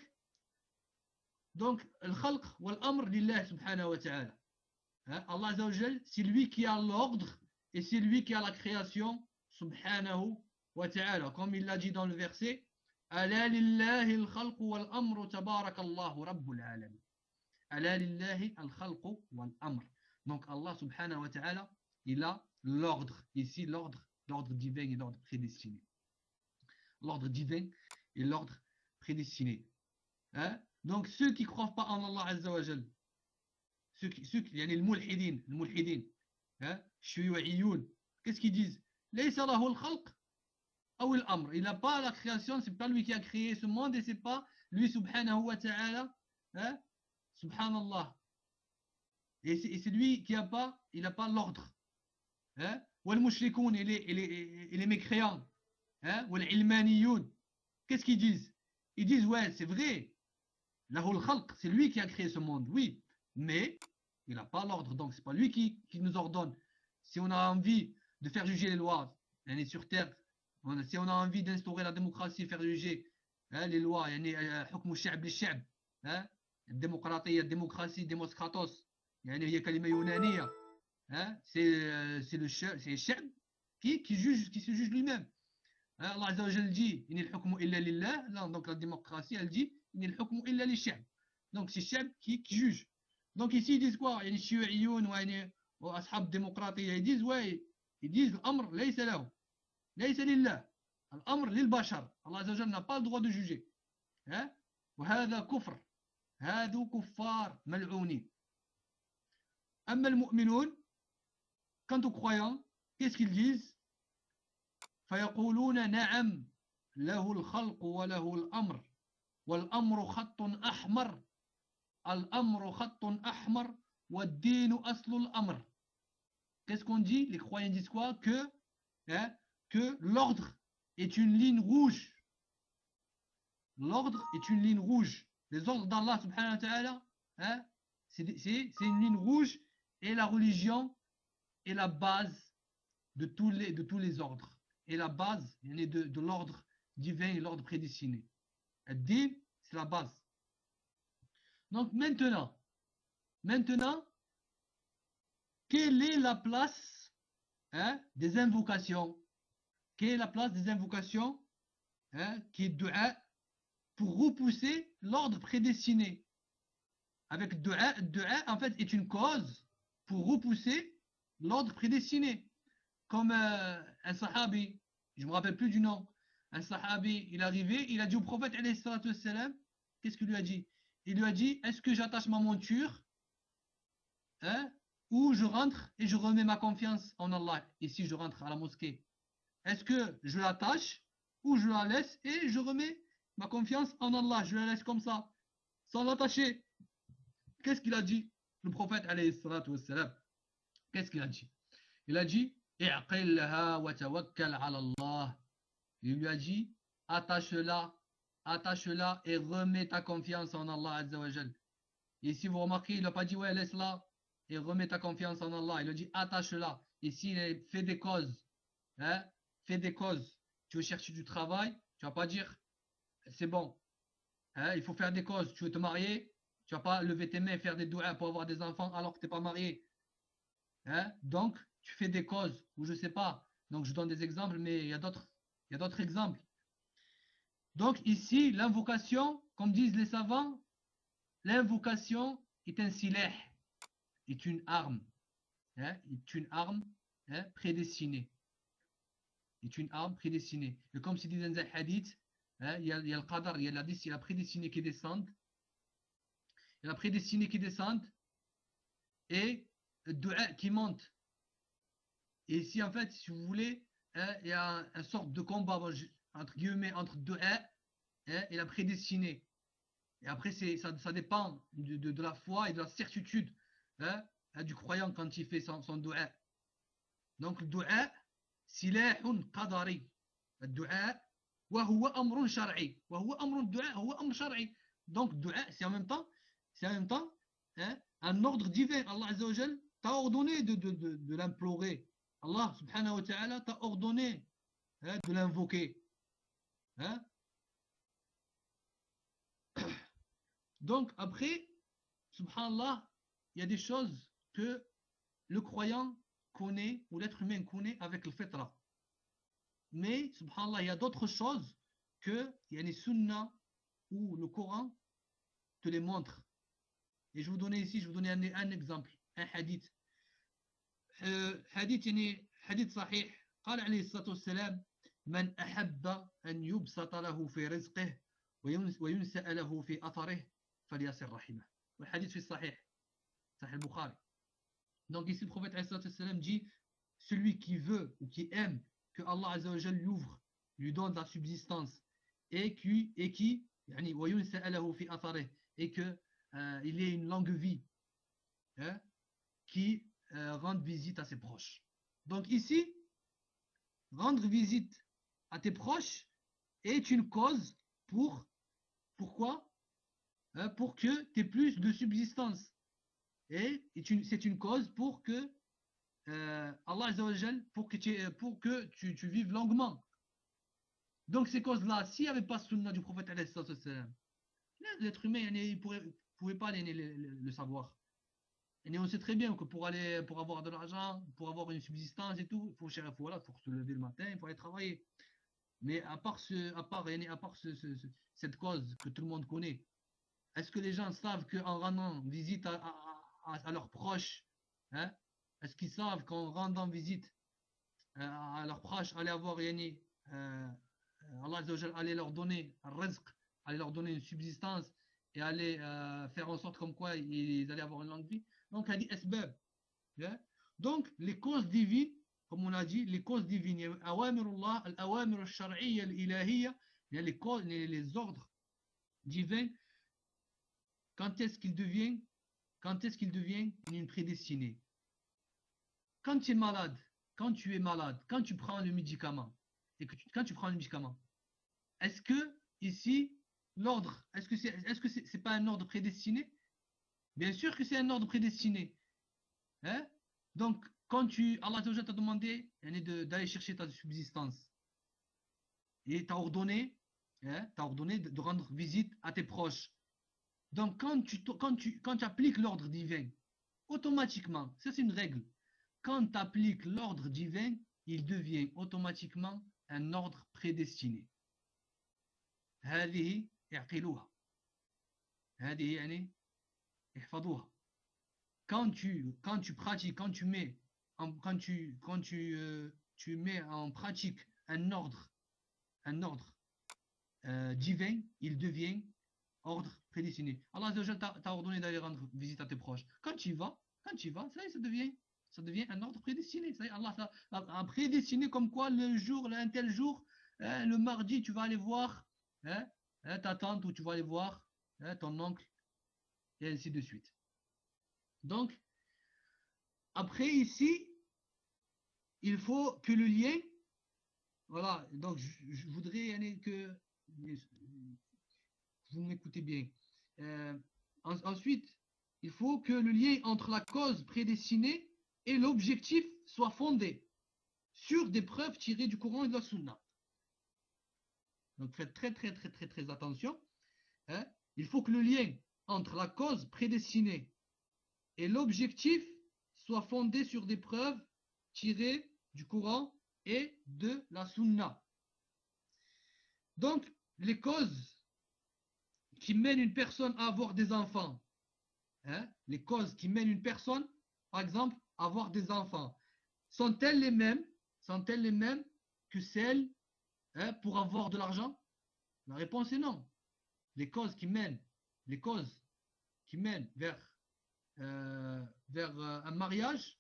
le khalq wal amr lillah subhanahu wa ta'ala. Hein, Allah Azza wa Jal, c'est lui qui a l'ordre et c'est lui qui a la création subhanahu wa ta'ala. Comme il l'a dit dans le verset, Ala lillahi al-khalq wal-amr tabarakallahu rabbul alamin. Ala lillahi al-khalq wal-amr. Donc Allah subhanahu wa ta'ala, il a l'ordre. Ici, l'ordre divin et l'ordre prédestiné. L'ordre divin et l'ordre prédestiné. Hein? Donc ceux qui ne croient pas en Allah Azza wa Jal, ceux qui يعني الملحدين, hein? الشيوعيون, qu'est-ce qu'ils disent? ليس له الخلق أو الأمر. Il n'a pas la création, c'est pas lui qui a créé ce monde et c'est pas lui subhanahu wa ta'ala, hein? Subhanallah. Et c'est lui qui a pas, il n'a pas l'ordre. Hein? والمشركون et les mécréants, hein? والعلمانيون, qu'est-ce qu'ils disent? Ils disent ouais, c'est vrai. Lahu al-khalq, c'est lui qui a créé ce monde, oui, mais il n'a pas l'ordre, donc c'est pas lui qui nous ordonne. Si on a envie de faire juger les lois, on est sur terre, si on a envie d'instaurer la démocratie, faire juger, hein, les lois, حكم الشعب للشعب, hein, démocratie, démoskratos, هي كلمة يونانية, hein, c'est le chef qui se juge lui-même. Hein, Allah Azza wa Jal dit, إن الحكم إلا لله, donc la démocratie, elle dit, إن الحكم إلا للشعب. Donc c'est le chef qui juge. Donc ici ils disent quoi? يعني الشيوعيون وأصحاب الديمقراطية, ils disent ouais, ils disent الأمر ليس له, ليس لله, الأمر للبشر. Allah Azza wa Jal n'a pas le droit de juger. Hein? وهذا كفر, هذو كفار ملعونين. أما المؤمنون, quant aux croyants, qu'est-ce qu'ils disent? فيقولون نعم له الخلق وله الأمر والأمر خط أحمر الأمر خط أحمر والدين أصل الأمر. Qu'est-ce qu'on dit? Les croyants disent quoi? Que l'ordre est une ligne rouge. L'ordre est une ligne rouge. Les ordres d'Allah subhanahu wa ta'ala, hein, c'est une ligne rouge, et la religion est la base de tous les ordres. Et la base de l'ordre divin et l'ordre prédestiné. Ad-din, c'est la base. Donc maintenant, quelle est la place, hein, des invocations? Quelle est la place des invocations, hein, qui est dua, pour repousser l'ordre prédestiné? Avec dua en fait est une cause pour repousser l'ordre prédestiné. Comme un sahabi, je ne me rappelle plus du nom, un sahabi, il est arrivé, il a dit au prophète alayhi salatu wassalam, qu'est-ce qu'il lui a dit? Il lui a dit, est-ce que j'attache ma monture, hein, ou je rentre et je remets ma confiance en Allah? Ici je rentre à la mosquée, est-ce que je l'attache ou je la laisse et je remets ma confiance en Allah? Je la laisse comme ça, sans l'attacher. Qu'est-ce qu'il a dit le prophète alayhi salatu wassalam? Qu'est-ce qu'il a dit? Il a dit اعقلها وتوكل على الله Il lui a dit, attache-la, attache-la et remets ta confiance en Allah Azza wa Jal. Et si vous remarquez, il n'a pas dit, ouais, laisse-la et remets ta confiance en Allah. Il a dit, attache-la. Et s'il fait des causes, hein, fais des causes. Tu veux chercher du travail, tu vas pas dire, c'est bon, hein, il faut faire des causes. Tu veux te marier, tu vas pas lever tes mains et faire des doigts pour avoir des enfants alors que tu n'es pas marié. Hein? Donc, tu fais des causes, ou je sais pas. Donc, je donne des exemples, mais il y a d'autres exemples. Donc, ici, l'invocation, comme disent les savants, l'invocation est un silah, est une arme, hein, est une arme, hein, prédestinée. Est une arme prédestinée. Et comme c'est dit dans un hadith, hein, il y a le qadar, il y a la prédestinée qui descend, il y a la prédestinée qui descend, et le dua qui monte. Et ici, en fait, si vous voulez, hein, il y a une sorte de combat, entre guillemets, entre dua, hein, et la prédestinée. Et après, ça dépend de la foi et de la certitude, hein, du croyant quand il fait son dua. Donc, le dua, silahun qadari. Le dua, وهو أمر شرعي. وهو أمر الدعاء هو أمر شرعي. Donc, dua, c'est en même temps, hein, un ordre divin. Allah Azza wa Jal t'a ordonné de l'implorer. Allah subhanahu wa ta'ala t'a ordonné, hein, de l'invoquer. Hein. Donc, après, subhanallah, il y a des choses que le croyant connaît, ou l'être humain connaît avec le fitra. Mais, subhanallah, il y a d'autres choses que il y a les sunnah ou le Coran te les montre. Et je vous donner ici, je vous donner un exemple, un hadith. حديث يعني حديث صحيح قال عليه الصلاة والسلام من أحب أن يبسط له في رزقه وينسأ له في أثره فليصل رحمه. والحديث في الصحيح صحيح البخاري. Donc ici le prophète عليه الصلاة والسلام dit celui qui veut ou qui aime que Allah Azza wa Jal lui ouvre, lui donne la subsistance et qui يعني وينسأ له في أثره et que il ait une longue vie, hein, qui rendre visite à ses proches. Donc ici, rendre visite à tes proches est une cause pourquoi, hein, pour que tu aies plus de subsistance. Et c'est une cause pour que Allah Azza wa Jal, pour que tu vives longuement. Donc ces causes-là, s'il n'y avait pas sunna du prophète, l'être humain il ne pouvait pas le savoir. Et on sait très bien que pour avoir de l'argent, pour avoir une subsistance et tout, il faut se lever le matin, il faut aller travailler. Mais à part cette cause que tout le monde connaît, est-ce que les gens savent qu'en rendant visite à leurs proches, hein, est-ce qu'ils savent qu'en rendant visite à leurs proches, allait avoir Allah allait leur donner un rizq, allait leur donner une subsistance et allait faire en sorte comme quoi ils allaient avoir une longue vie. Donc, elle dit asbab. Yeah. Donc, les causes divines, comme on l'a dit, les causes divines, il y a awamirullah, al-awamir al-shar'iyya, al-ilahiyya, il y a les ordres divins. Quand est-ce qu'il devient une prédestinée? Quand tu es malade, quand tu prends le médicament, et quand tu prends le médicament, est-ce que ici, l'ordre, est-ce que c'est pas un ordre prédestiné? Bien sûr que c'est un ordre prédestiné. Hein? Donc, Allah t'a demandé d'aller chercher ta subsistance. Et t'a ordonné, hein, de rendre visite à tes proches. Donc, quand tu appliques l'ordre divin, automatiquement, ça c'est une règle, quand tu appliques l'ordre divin, il devient automatiquement un ordre prédestiné. هذه اعقلوها. هذه يعني احفظوها. Quand tu pratiques, tu mets en pratique un ordre divin, il devient ordre prédestiné. Allah t'a ordonné d'aller rendre visite à tes proches. Quand tu y vas, ça y est, ça devient un ordre prédestiné. Ça y est, Allah a prédestiné comme quoi un tel jour, hein, le mardi, tu vas aller voir, hein, ta tante ou tu vas aller voir, hein, ton oncle, et ainsi de suite. Donc, après ici, il faut que le lien voilà, donc je voudrais que vous m'écoutez bien. Euh, ensuite, il faut que le lien entre la cause prédestinée et l'objectif soit fondé sur des preuves tirées du Coran et de la Sunna. Donc faites très attention. Hein. Il faut que le lien entre la cause prédestinée et l'objectif soit fondé sur des preuves tirées du Coran et de la Sunna. Donc, les causes qui mènent une personne à avoir des enfants, hein, les causes qui mènent une personne, par exemple, à avoir des enfants, sont-elles les mêmes, sont-elles les mêmes que celles, hein, pour avoir de l'argent? La réponse est non. Les causes qui mènent, les causes qui mènent vers un mariage,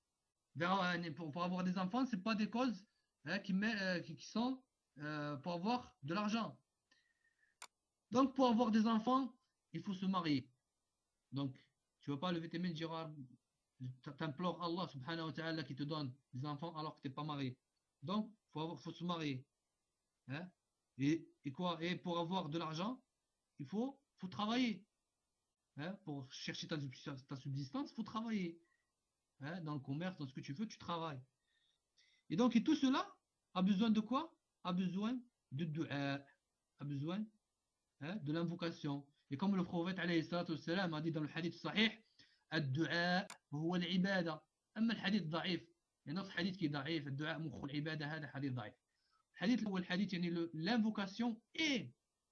pour avoir des enfants, ce pas des causes, hein, qui sont pour avoir de l'argent. Donc, pour avoir des enfants, il faut se marier. Donc, tu ne vas pas lever tes mains et dire, t'implores Allah subhanahu wa ta'ala qui te donne des enfants alors que tu n'es pas marié. Donc, faut se marier. Hein? Et quoi? Et pour avoir de l'argent, faut travailler. Hein? Pour chercher ta subsistance, il faut travailler. Hein? Dans le commerce, dans ce que tu veux, tu travailles. Et donc, et tout cela a besoin de quoi? A besoin de dua, a besoin, hein, de l'invocation. Et comme le prophète alayhi salatu wassalam a dit dans le hadith sahih, الدعاء هو العبادة. أما الحديث ضعيف. يعني notre hadith qui est ضعيف, الدعاء مخ العبادة, هذا حديث ضعيف. الحديث الأول حديث يعني l'invocation et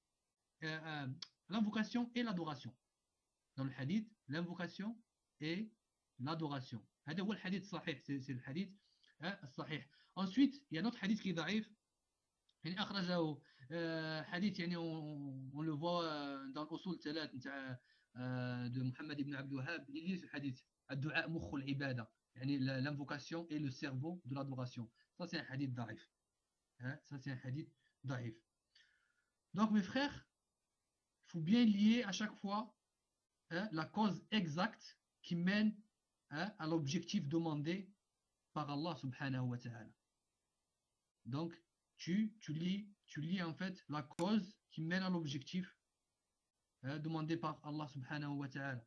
l'invocation et l'adoration. Dans le hadith, l'invocation et l'adoration. هذا هو الحديث صحيح, c'est le hadith الصحيح. Ensuite, il y a notre hadith qui est ضعيف. يعني أخرجه حديث يعني on le voit dans الأصول الثلاث نتاع de Mohammed ibn Abdul Wahhab. Il dit ce hadith الدعاء مخ العبادة, يعني l'invocation et le cerveau de l'adoration. Ça c'est un hadith ضعيف. Hein, ça c'est un hadith ضعيف. Donc mes frères, il faut bien lier à chaque fois, hein, la cause exacte qui mène, hein, à l'objectif demandé par Allah subhanahu wa ta'ala. Donc, tu lis en fait la cause qui mène à l'objectif, hein, demandé par Allah subhanahu wa ta'ala.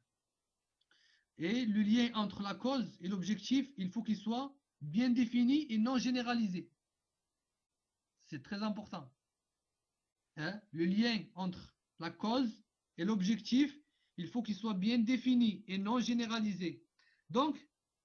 Et le lien entre la cause et l'objectif, il faut qu'il soit bien défini et non généralisé. C'est très important. Hein? Le lien entre la cause et l'objectif, il faut qu'il soit bien défini et non généralisé. Donc,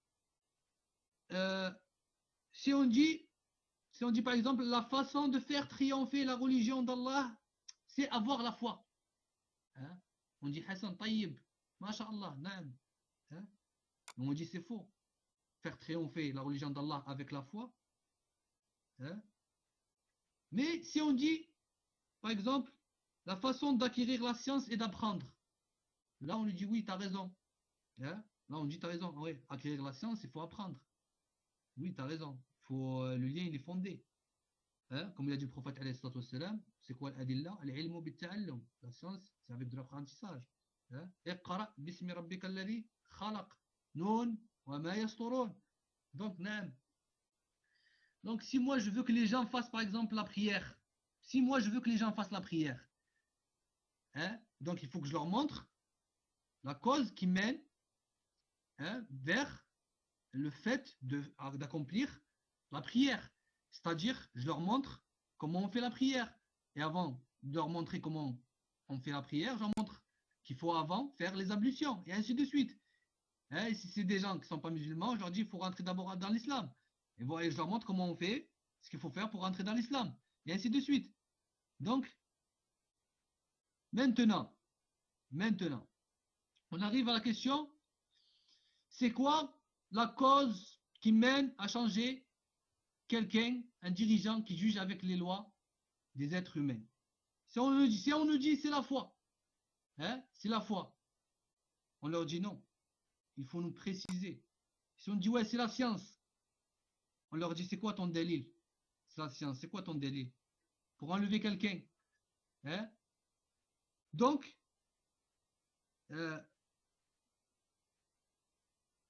si on dit par exemple la façon de faire triompher la religion d'Allah, c'est avoir la foi. Hein? On dit Hassan Tayyib, Masha'Allah, Naam. Hein? On dit c'est faux. Faire triompher la religion d'Allah avec la foi. Hein? Mais si on dit, par exemple, la façon d'acquérir la science et d'apprendre, là on lui dit oui, tu as raison. Hein? Là on dit tu as raison. Oui, acquérir la science, il faut apprendre. Oui, tu as raison. Le lien il est fondé. Hein? Comme il a dit le prophète, c'est quoi l'adilla? L'ilmu bitta'allum. La science, c'est avec de l'apprentissage. Hein? Iqra bismi rabbika alladhi khalaq. Nun wa ma yasturun. Donc, naam. Donc, si moi je veux que les gens fassent par exemple la prière, si moi je veux que les gens fassent la prière, hein, donc il faut que je leur montre la cause qui mène, hein, vers le fait d'accomplir la prière. C'est-à-dire, je leur montre comment on fait la prière. Et avant de leur montrer comment on fait la prière, je leur montre qu'il faut avant faire les ablutions, et ainsi de suite. Hein, et si c'est des gens qui ne sont pas musulmans, je leur dis qu'il faut rentrer d'abord dans l'islam. Et voilà, je leur montre comment on fait, ce qu'il faut faire pour rentrer dans l'islam, et ainsi de suite. Donc, maintenant, on arrive à la question, c'est quoi la cause qui mène à changer quelqu'un, un dirigeant qui juge avec les lois des êtres humains? Si on nous dit c'est la foi, hein, c'est la foi, on leur dit non, il faut nous préciser. Si on dit ouais, c'est la science, on leur dit c'est quoi ton délire? C'est la science, c'est quoi ton délire? Pour enlever quelqu'un. Hein? Donc,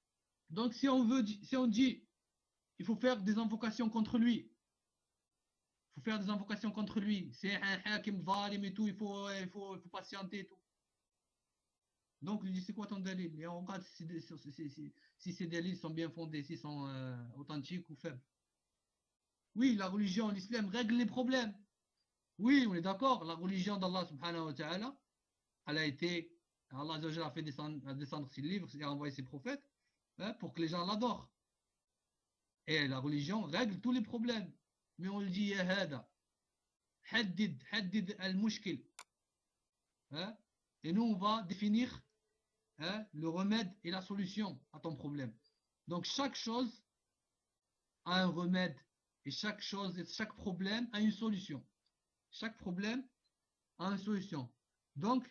si on dit il faut faire des invocations contre lui, faut faire des invocations contre lui. C'est un hakim zalim et tout, il faut patienter et tout. Donc, il dit, c'est quoi ton dalil? Et on regarde si ces dalils sont bien fondés, s'ils sont authentiques ou faibles. Oui, la religion, l'islam règle les problèmes. Oui, on est d'accord, la religion d'Allah subhanahu wa ta'ala, elle a été, Allah a fait descendre ses livres et a envoyé ses prophètes pour que les gens l'adorent. Et la religion règle tous les problèmes. Mais on le dit, ya hada, haddid al-mushkil. Et nous, on va définir le remède et la solution à ton problème. Donc, chaque chose a un remède et chaque problème a une solution. Chaque problème a une solution. Donc,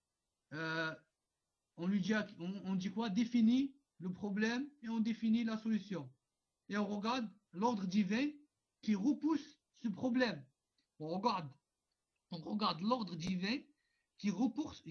on dit quoi? Définit le problème et on définit la solution. Et on regarde l'ordre divin qui repousse ce problème. On regarde l'ordre divin qui repousse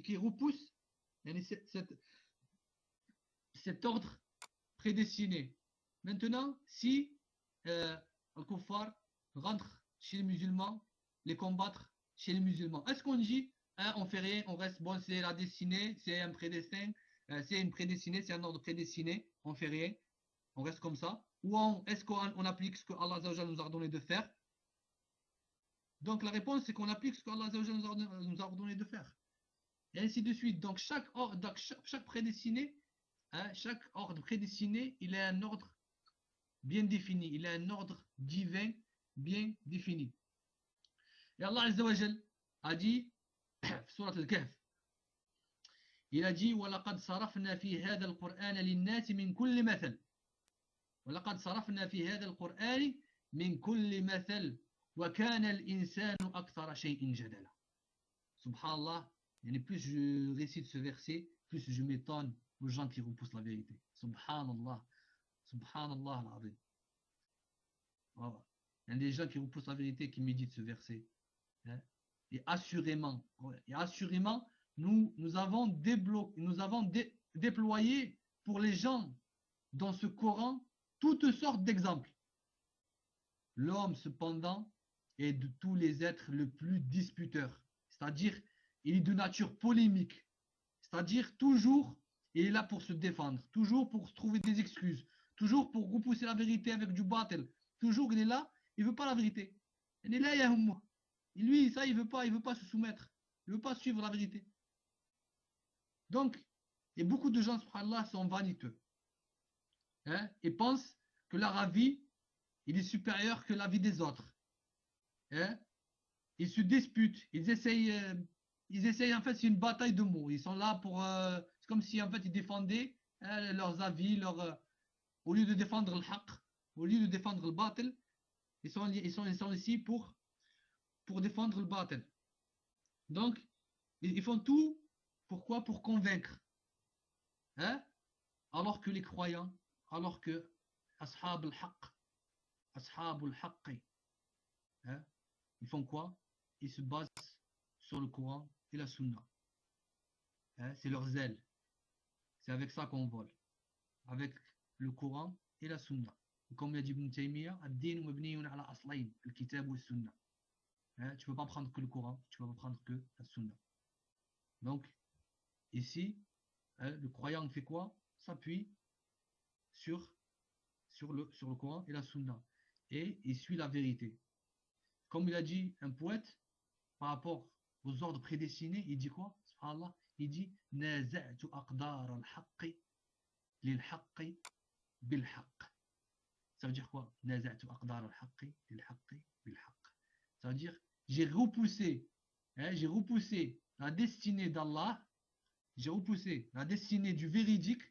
cet ordre prédestiné. Maintenant, si le kuffar rentre chez les musulmans, les combattre chez les musulmans, est-ce qu'on dit on fait rien, on reste bon, c'est la destinée, c'est un prédestin, c'est une prédestinée, c'est un ordre prédestiné, on fait rien, on reste comme ça, ou est-ce qu'on applique ce que Allah nous a ordonné de faire? Donc la réponse c'est qu'on applique ce que Allah nous a ordonné de faire. Et ainsi de suite. Donc chaque prédestiné, chaque ordre prédestiné, il a un ordre bien défini, il a un ordre divin bien défini. Et Allah Azza wa Jal a dit, Surat al-Kahf, il a dit وَلَقَدْ صَرَفْنَا فِي هَذَا الْقُرْآنَ لِلنَّاسِ مِنْ كُلِّ مَثَلٍ وَلَقَدْ صَرَفْنَا فِي هَذَا الْقُرْآنِ مِنْ كُلِّ مَثَلٍ وَكَانَ الْإِنسَانُ أَكْثَرَ شَيْءٍ جَدَلًا. Subhanallah, plus je récite ce verset, plus je m'étonne aux gens qui repoussent la vérité. Subhanallah, Subhanallah al-Azim. Voilà. Il y a des gens qui repoussent la vérité qui méditent ce verset. Et assurément, nous avons déployé pour les gens dans ce Coran toutes sortes d'exemples. L'homme, cependant, est de tous les êtres le plus disputeur. C'est-à-dire, il est de nature polémique. C'est-à-dire, toujours, il est là pour se défendre. Toujours pour se trouver des excuses. Toujours pour repousser la vérité avec du batel. Toujours, il est là, il ne veut pas la vérité. Il est là, et lui, ça, il veut pas se soumettre. Il ne veut pas suivre la vérité. Donc, et beaucoup de gens, subhanallah, sont vaniteux. Et pensent que leur avis, il est supérieur que l'avis des autres. Ils se disputent. Ils essayent, en fait, c'est une bataille de mots. Ils sont là pour... c'est comme si, en fait, ils défendaient leurs avis, au lieu de défendre le haqq, au lieu de défendre le batil, ils sont ici pour défendre le batil. Donc, ils font tout, pourquoi? Pour convaincre. Alors que les croyants, alors que ashab al-haqq, ils font quoi? Ils se basent sur le Coran et la Sunna. C'est leur zèle. C'est avec ça qu'on vole. Avec le Coran et la Sunna. Comme l'a dit Ibn Taymiyyah, ad-din mabniyun ala aslayn, al-kitab wa sunna. Tu ne peux pas prendre que le Coran, tu ne peux pas prendre que la Sunna. Donc, ici, le croyant fait quoi? S'appuie sur le Coran et la Sunna. Et il suit la vérité. Comme il a dit un poète, par rapport aux ordres prédestinés, il dit quoi? Subhanallah, il dit naza'tu aqdar al-haqqi lil-haqqi bil-haqq. Ça veut dire quoi? Naza'tu aqdar al-haqqi lil-haqqi bil-haqq. Ça veut dire j'ai repoussé la destinée d'Allah, j'ai repoussé la destinée du véridique.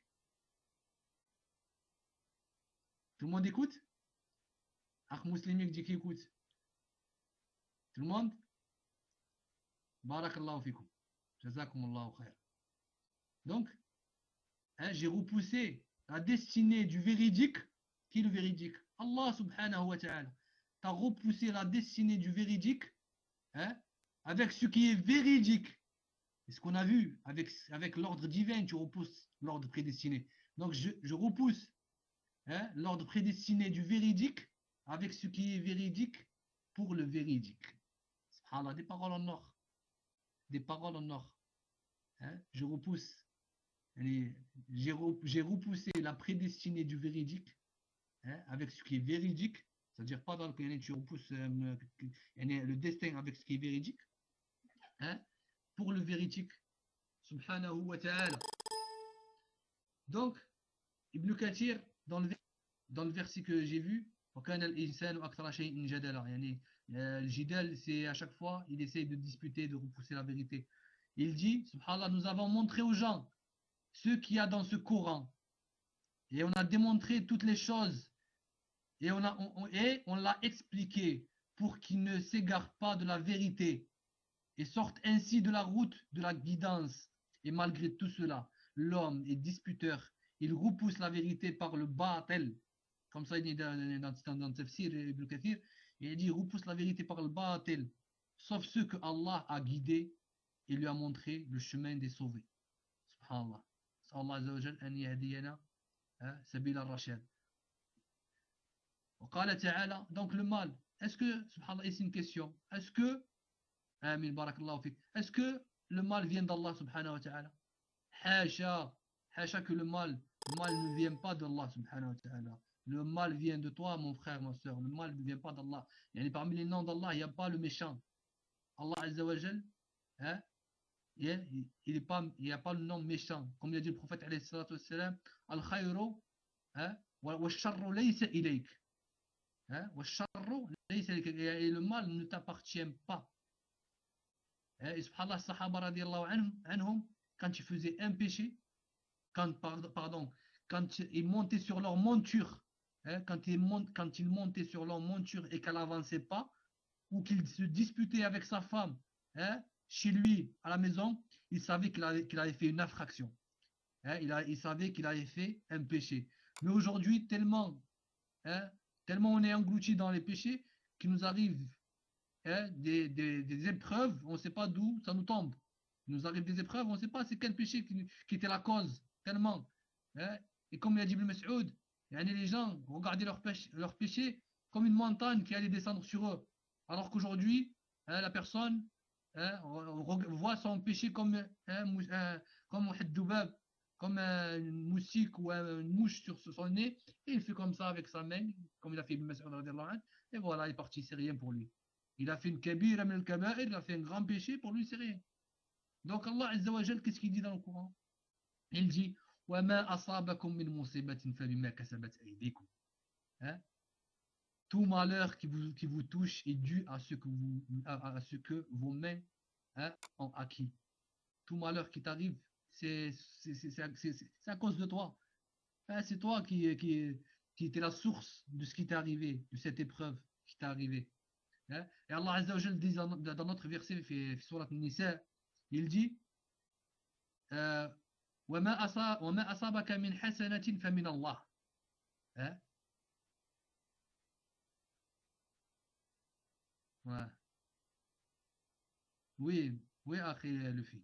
Tout le monde écoute? Akh muslimi qui dit qu'il écoute. Tout le monde? Barakallahu fikum. Jazakumullahu khair. Donc, j'ai repoussé la destinée du véridique. Qui est le véridique? Allah subhanahu wa ta'ala. Tu as repoussé la destinée du véridique avec ce qui est véridique. Et ce qu'on a vu avec l'ordre divin, tu repousses l'ordre prédestiné. Donc, je repousse l'ordre prédestiné du véridique avec ce qui est véridique pour le véridique. Subhanallah, des paroles en or. Des paroles en or. Hein? Je repousse. J'ai repoussé la prédestinée du véridique, hein, avec ce qui est véridique, c'est-à-dire pas dans le tu repousses le destin avec ce qui est véridique, hein, pour le véridique, subhanahu wa ta'ala. Donc, Ibn Kathir, dans le verset que j'ai vu, le jidal, c'est à chaque fois, il essaie de disputer, de repousser la vérité. Il dit, subhanallah, nous avons montré aux gens ce qu'il y a dans ce Coran. Et on a démontré toutes les choses. Et on l'a expliqué pour qu'ils ne s'égarent pas de la vérité et sortent ainsi de la route de la guidance. Et malgré tout cela, l'homme est disputeur. Il repousse la vérité par le batel. Comme ça, il dit dans Tafsir Ibn Kathir, il dit repousse la vérité par le batel. Sauf ceux que Allah a guidés et lui a montré le chemin des sauvés. Subhanallah. Allah Azza wa Jal an yahdiyana sabil al-rashad. Donc le mal, est-ce que, subhanallah, c'est une question, est-ce que, amin, barakallahu fik, est-ce que le mal vient d'Allah subhanahu wa ta'ala? Hasha que le mal ne vient pas d'Allah subhanahu wa ta'ala. Le mal vient de toi, mon frère, ma soeur. Le mal ne vient pas d'Allah. Parmi les noms d'Allah, il n'y a pas le méchant. Allah Azza wa Jal, hein, il n'y a pas le nom méchant. Comme il a dit le prophète alayhi salatu wassalam, al-khayru wa sharru laysa ilayk. Hein? Et le mal ne t'appartient pas. Et subhanallah, sahaba radiallahu anhum, quand ils faisaient un péché, quand ils montaient sur leur monture, hein, quand ils montaient sur leur monture et qu'elle n'avançait pas, ou qu'il se disputait avec sa femme, hein, chez lui, à la maison, il savait qu'il avait fait une infraction. Hein, il savait qu'il avait fait un péché. Mais aujourd'hui, tellement on est englouti dans les péchés qu'il nous arrive, hein, des épreuves, on ne sait pas d'où ça nous tombe. Il nous arrive des épreuves, on ne sait pas c'est quel péché qui était la cause, tellement. Hein. Et comme il a dit Ibn Mas'ud, les gens regardaient leur péché comme une montagne qui allait descendre sur eux. Alors qu'aujourd'hui, la personne voit son péché comme comme une moustique ou une mouche sur son nez, et il fait comme ça avec sa main, comme il a fait Ibn Mas'ud, et voilà, il est parti, c'est rien pour lui. Il a fait une kabira min al-kaba'ir, il a fait un grand péché, pour lui c'est rien. Donc Allah Azza wa Jal, qu'est-ce qu'il dit dans le Coran? Il dit وَمَا أَصَابَكُم مِّن مُّصِيبَةٍ فَبِمَا كَسَبَتْ أَيْدِيكُم. Tout malheur qui vous touche est dû à ce que vos mains, hein, ont acquis. Tout malheur qui t'arrive, c'est à cause de toi. Hein, c'est toi qui était la source de ce qui t'est arrivé, de cette épreuve qui t'est arrivée. Hein? Et Allah Azza wa Jal dit dans notre verset, Surat Nisa, il dit وَمَا أَصَابَكَ مِنْ حَسَنَةٍ فَمِنَ اللَّهِ. Hein? Ouais. Oui, أخي لفي.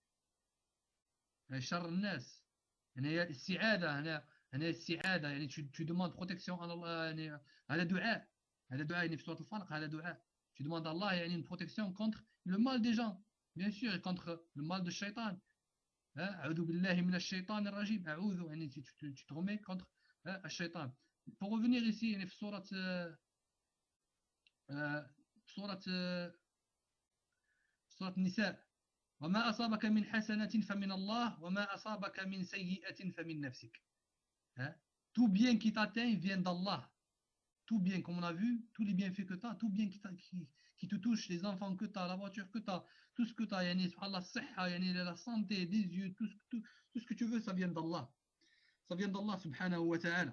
شر الناس. هنا السعادة هنا السعادة tu demandes protection à Allah. هذا دعاء في سورة الفلق. هذا دعاء. Tu demandes à Allah une protection contre le mal des gens, bien sûr, et contre le mal de shaitan. أعوذ بالله من الشيطان الرجيم. أعوذ tu te remets contre le shaitan. Pour revenir ici في سورة النساء وما أصابك من حسنة فمن الله وما أصابك من سيئة فمن نفسك. Tout bien qui t'atteint vient d'Allah. Tout bien, comme on a vu, tous les bienfaits que tu as, tout bien qui te touche, les enfants que tu as, la voiture que tu as, tout ce que tu as, la santé, des yeux, tout ce que tu veux, ça vient d'Allah. Ça vient d'Allah subhanahu wa ta'ala.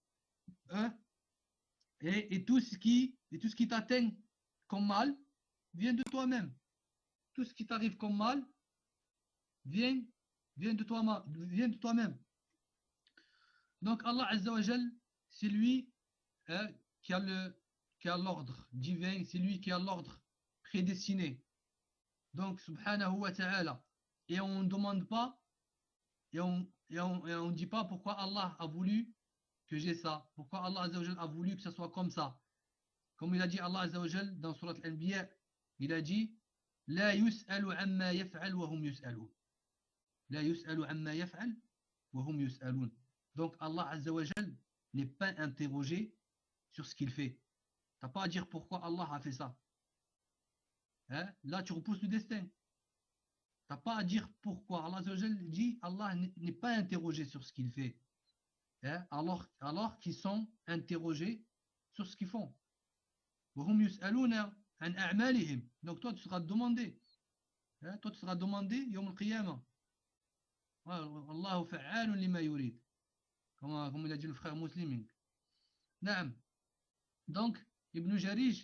Et tout ce qui t'atteint comme mal vient de toi-même. Tout ce qui t'arrive comme mal vient de toi-même. Donc Allah Azza wa Jal, c'est lui qui a l'ordre divin, c'est lui qui a l'ordre prédestiné. Donc subhanahu wa ta'ala. Et on ne demande pas, et on ne dit pas pourquoi Allah a voulu que j'ai ça, pourquoi Allah Azza wa Jal a voulu que ça soit comme ça. Comme il a dit Allah Azza wa Jal dans Surat Al-Anbiya, il a dit La yus'alu amma yaf'al wa hum yus'alun. La yus'alu amma yaf'al wa hum yus'alun. Donc Allah Azza wa Jal n'est pas interrogé sur ce qu'il fait. Tu n'as pas à dire pourquoi Allah a fait ça. Hein? Là, tu repousses le destin. Tu n'as pas à dire pourquoi. Allah Azza wa Jal dit Allah n'est pas interrogé sur ce qu'il fait. Hein? Alors qu'ils sont interrogés sur ce qu'ils font. وهم يسألون عن أعمالهم. Donc toi tu seras demandé. Hein? Toi tu seras demandé يوم القيامة. والله فعال لما يريد. Comme il a dit le frère Muslim. نعم. Donc ابن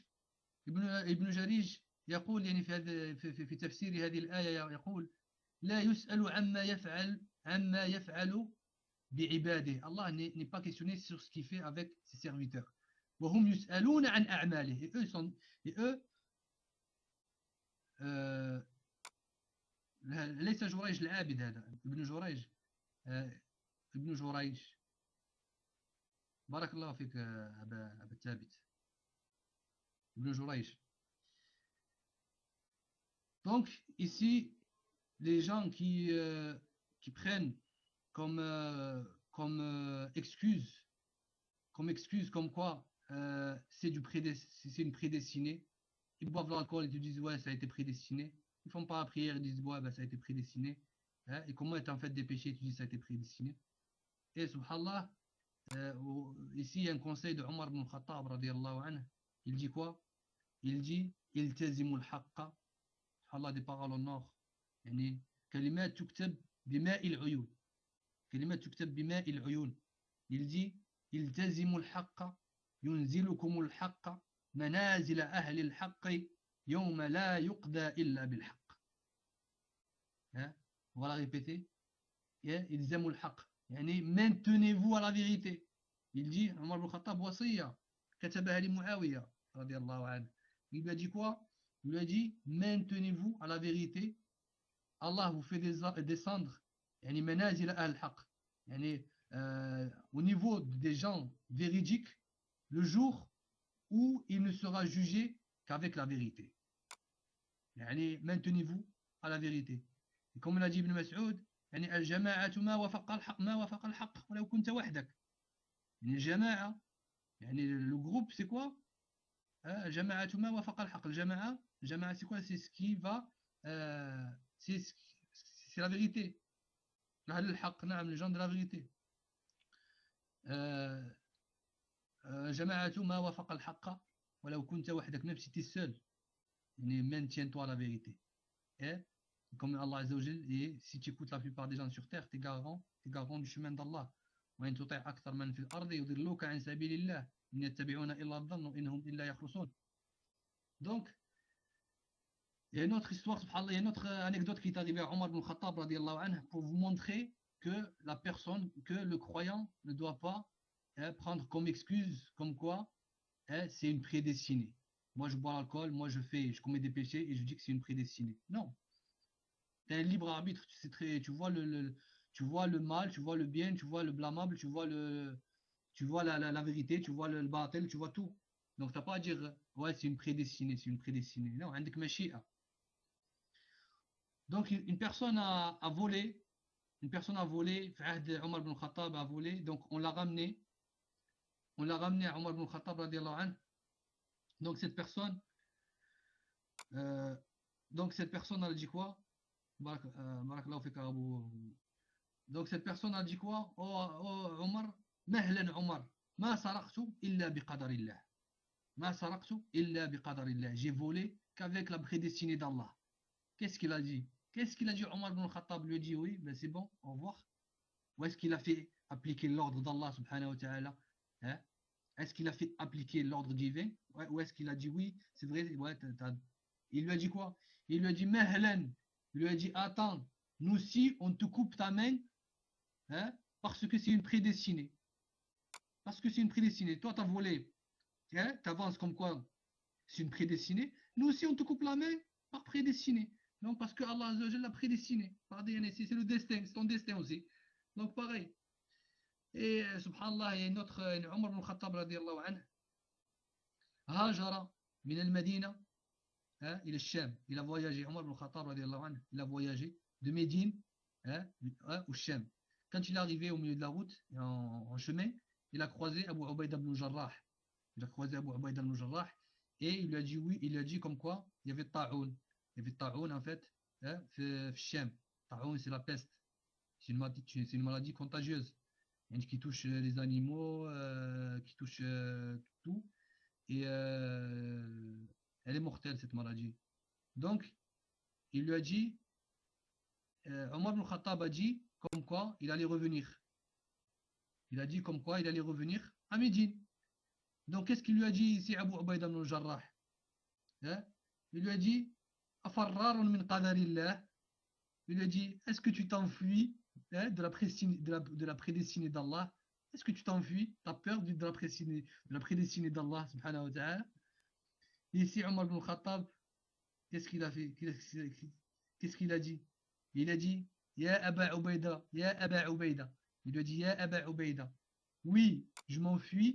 جريج يقول يعني في تفسير هذه الآية يقول لا يسأل عما يفعل بعباده. Allah n'est pas questionné sur ce qu'il fait avec ses serviteurs. وهم يسألون عن أعماله. Et eux ليس جريج العابد هذا ابن جريج بارك الله فيك أبا الثابت ابن جريج. Donc ici les gens qui prennent comme excuse comme quoi c'est une prédestinée. Ils boivent l'alcool et te disent ouais ça a été prédestiné. Ils font pas la prière, ils disent ouais bah, ça a été prédestiné. Hein? Et comment est en fait des péchés, tu dis ça a été prédestiné. Et subhanallah, ici il y a un conseil de Omar ibn Khattab radiyallahu anhu. Il dit quoi? Il dit iltazimu al-haqqa. Subhanallah, des paroles en or. يعني كلمات تكتب بماء العيون. كلمات تكتب بماء العيون. Il dit التزموا الحق ينزلكم الحق منازل أهل الحق يوم لا يقضى إلا بالحق. Hein? On va la répéter. التزموا الحق يعني maintenez-vous à la vérité. Il dit Omar ibn Khattab وصية كتبها لمعاوية رضي الله عنه. Il lui a dit quoi? Il lui a dit maintenez-vous à la vérité. Allah vous fait descendre يعني منازل أهل الحق يعني au niveau des gens véridiques le jour où il ne sera jugé qu'avec la vérité. يعني maintenez-vous à la vérité. Et comme l'a dit Ibn Mas'ud, يعني الجماعة ما وافق الحق ولو كنت وحدك. يعني الجماعة يعني le groupe c'est quoi? الجماعة ما وافق الحق. الجماعة c'est quoi? C'est ce qui va c'est la vérité. أهل الحق نعم les gens de la vérité. جماعة ما وافق الحق ولو كنت وحدك. Même si tu es seul, maintiens-toi à la vérité. Et comme Allah Azza wa Jal, et si tu écoutes la plupart des gens sur terre, t'es garant du chemin d'Allah. وإن تطع أكثر من في الأرض يضلوك عن سبيل الله إن يتبعون إلا الظن وإنهم إلا يخرصون. Donc il y a une autre histoire, subhanallah, il y a une autre anecdote qui est arrivée à Omar ibn Khattab radiyallahu anhu pour vous montrer que le croyant ne doit pas prendre comme excuse, comme quoi c'est une prédestinée. Moi je bois l'alcool, moi je commets des péchés et je dis que c'est une prédestinée. Non. Tu as un libre arbitre, tu vois le mal, tu vois le bien, tu vois le blâmable, tu vois la vérité, tu vois le batel, tu vois tout. Donc tu n'as pas à dire ouais c'est une prédestinée. Non, عندك مشيئة. Donc une personne a volé, Omar ibn Khattab a volé, donc on l'a ramené à Omar ibn Khattab radiyallahu anhu. Donc cette personne a dit quoi? Donc cette personne a dit quoi? Oh Omar, mahlan Omar, ma saraqtu illa biqadarillah. Ma saraqtu illa biqadarillah. J'ai volé qu'avec la prédestinée d'Allah. Qu'est-ce qu'il a dit? Omar ibn Khattab lui a dit oui, ben c'est bon, au revoir. Ou est-ce qu'il a fait appliquer l'ordre d'Allah subhanahu wa ta'ala? Hein? Est-ce qu'il a fait appliquer l'ordre divin? Ou est-ce qu'il a dit oui, c'est vrai, ouais, il lui a dit quoi? Il lui a dit mahlan. Il lui a dit attends, nous si on te coupe ta main, hein, parce que c'est une prédestinée. Toi tu as volé, hein, tu avances comme quoi c'est une prédestinée. Nous aussi on te coupe la main par prédestinée. Donc parce que Allah Azza wa Jalla l'a prédestiné. C'est le destin, c'est ton destin aussi. Donc pareil. Et subhanallah, il y a une autre, Omar ibn Khattab radiyallahu anhu. هاجر من المدينة إلى الشام. Il a voyagé, Omar ibn Khattab radiallahu anhu, il a voyagé de Médine au Sham. Quand il est arrivé au milieu de la route, en chemin, il a croisé Abu Ubaïda ibn Jarrah. Il a croisé Abu Ubaïda ibn Jarrah et il lui a dit oui, il lui a dit comme quoi il y avait Ta'oun. Il y avait Ta'oun en fait, في Sham. Ta'oun c'est la peste. C'est une maladie contagieuse qui touche les animaux, qui touche tout. Et elle est mortelle cette maladie. Donc, il lui a dit, Omar ibn Khattab a dit comme quoi il allait revenir. Il a dit comme quoi il allait revenir à Médine. Donc, qu'est-ce qu'il lui a dit ici, Abu Ubaïda ibn Jarrah? Il lui a dit, Afarrarun min qadarillah. Il lui a dit, est-ce que tu t'enfuis de la prédestinée d'Allah? Est-ce que tu t'enfuis? Tu as peur de la prédestinée d'Allah, subhanahu wa ta'ala? Ici, Omar ibn Khattab, qu'est-ce qu'il a fait? Qu'est-ce qu'il a dit? Il a dit, Ya Aba Ubaïda, Ya Aba Ubaïda. Il lui a dit, Ya Aba Ubaïda. Oui, je m'enfuis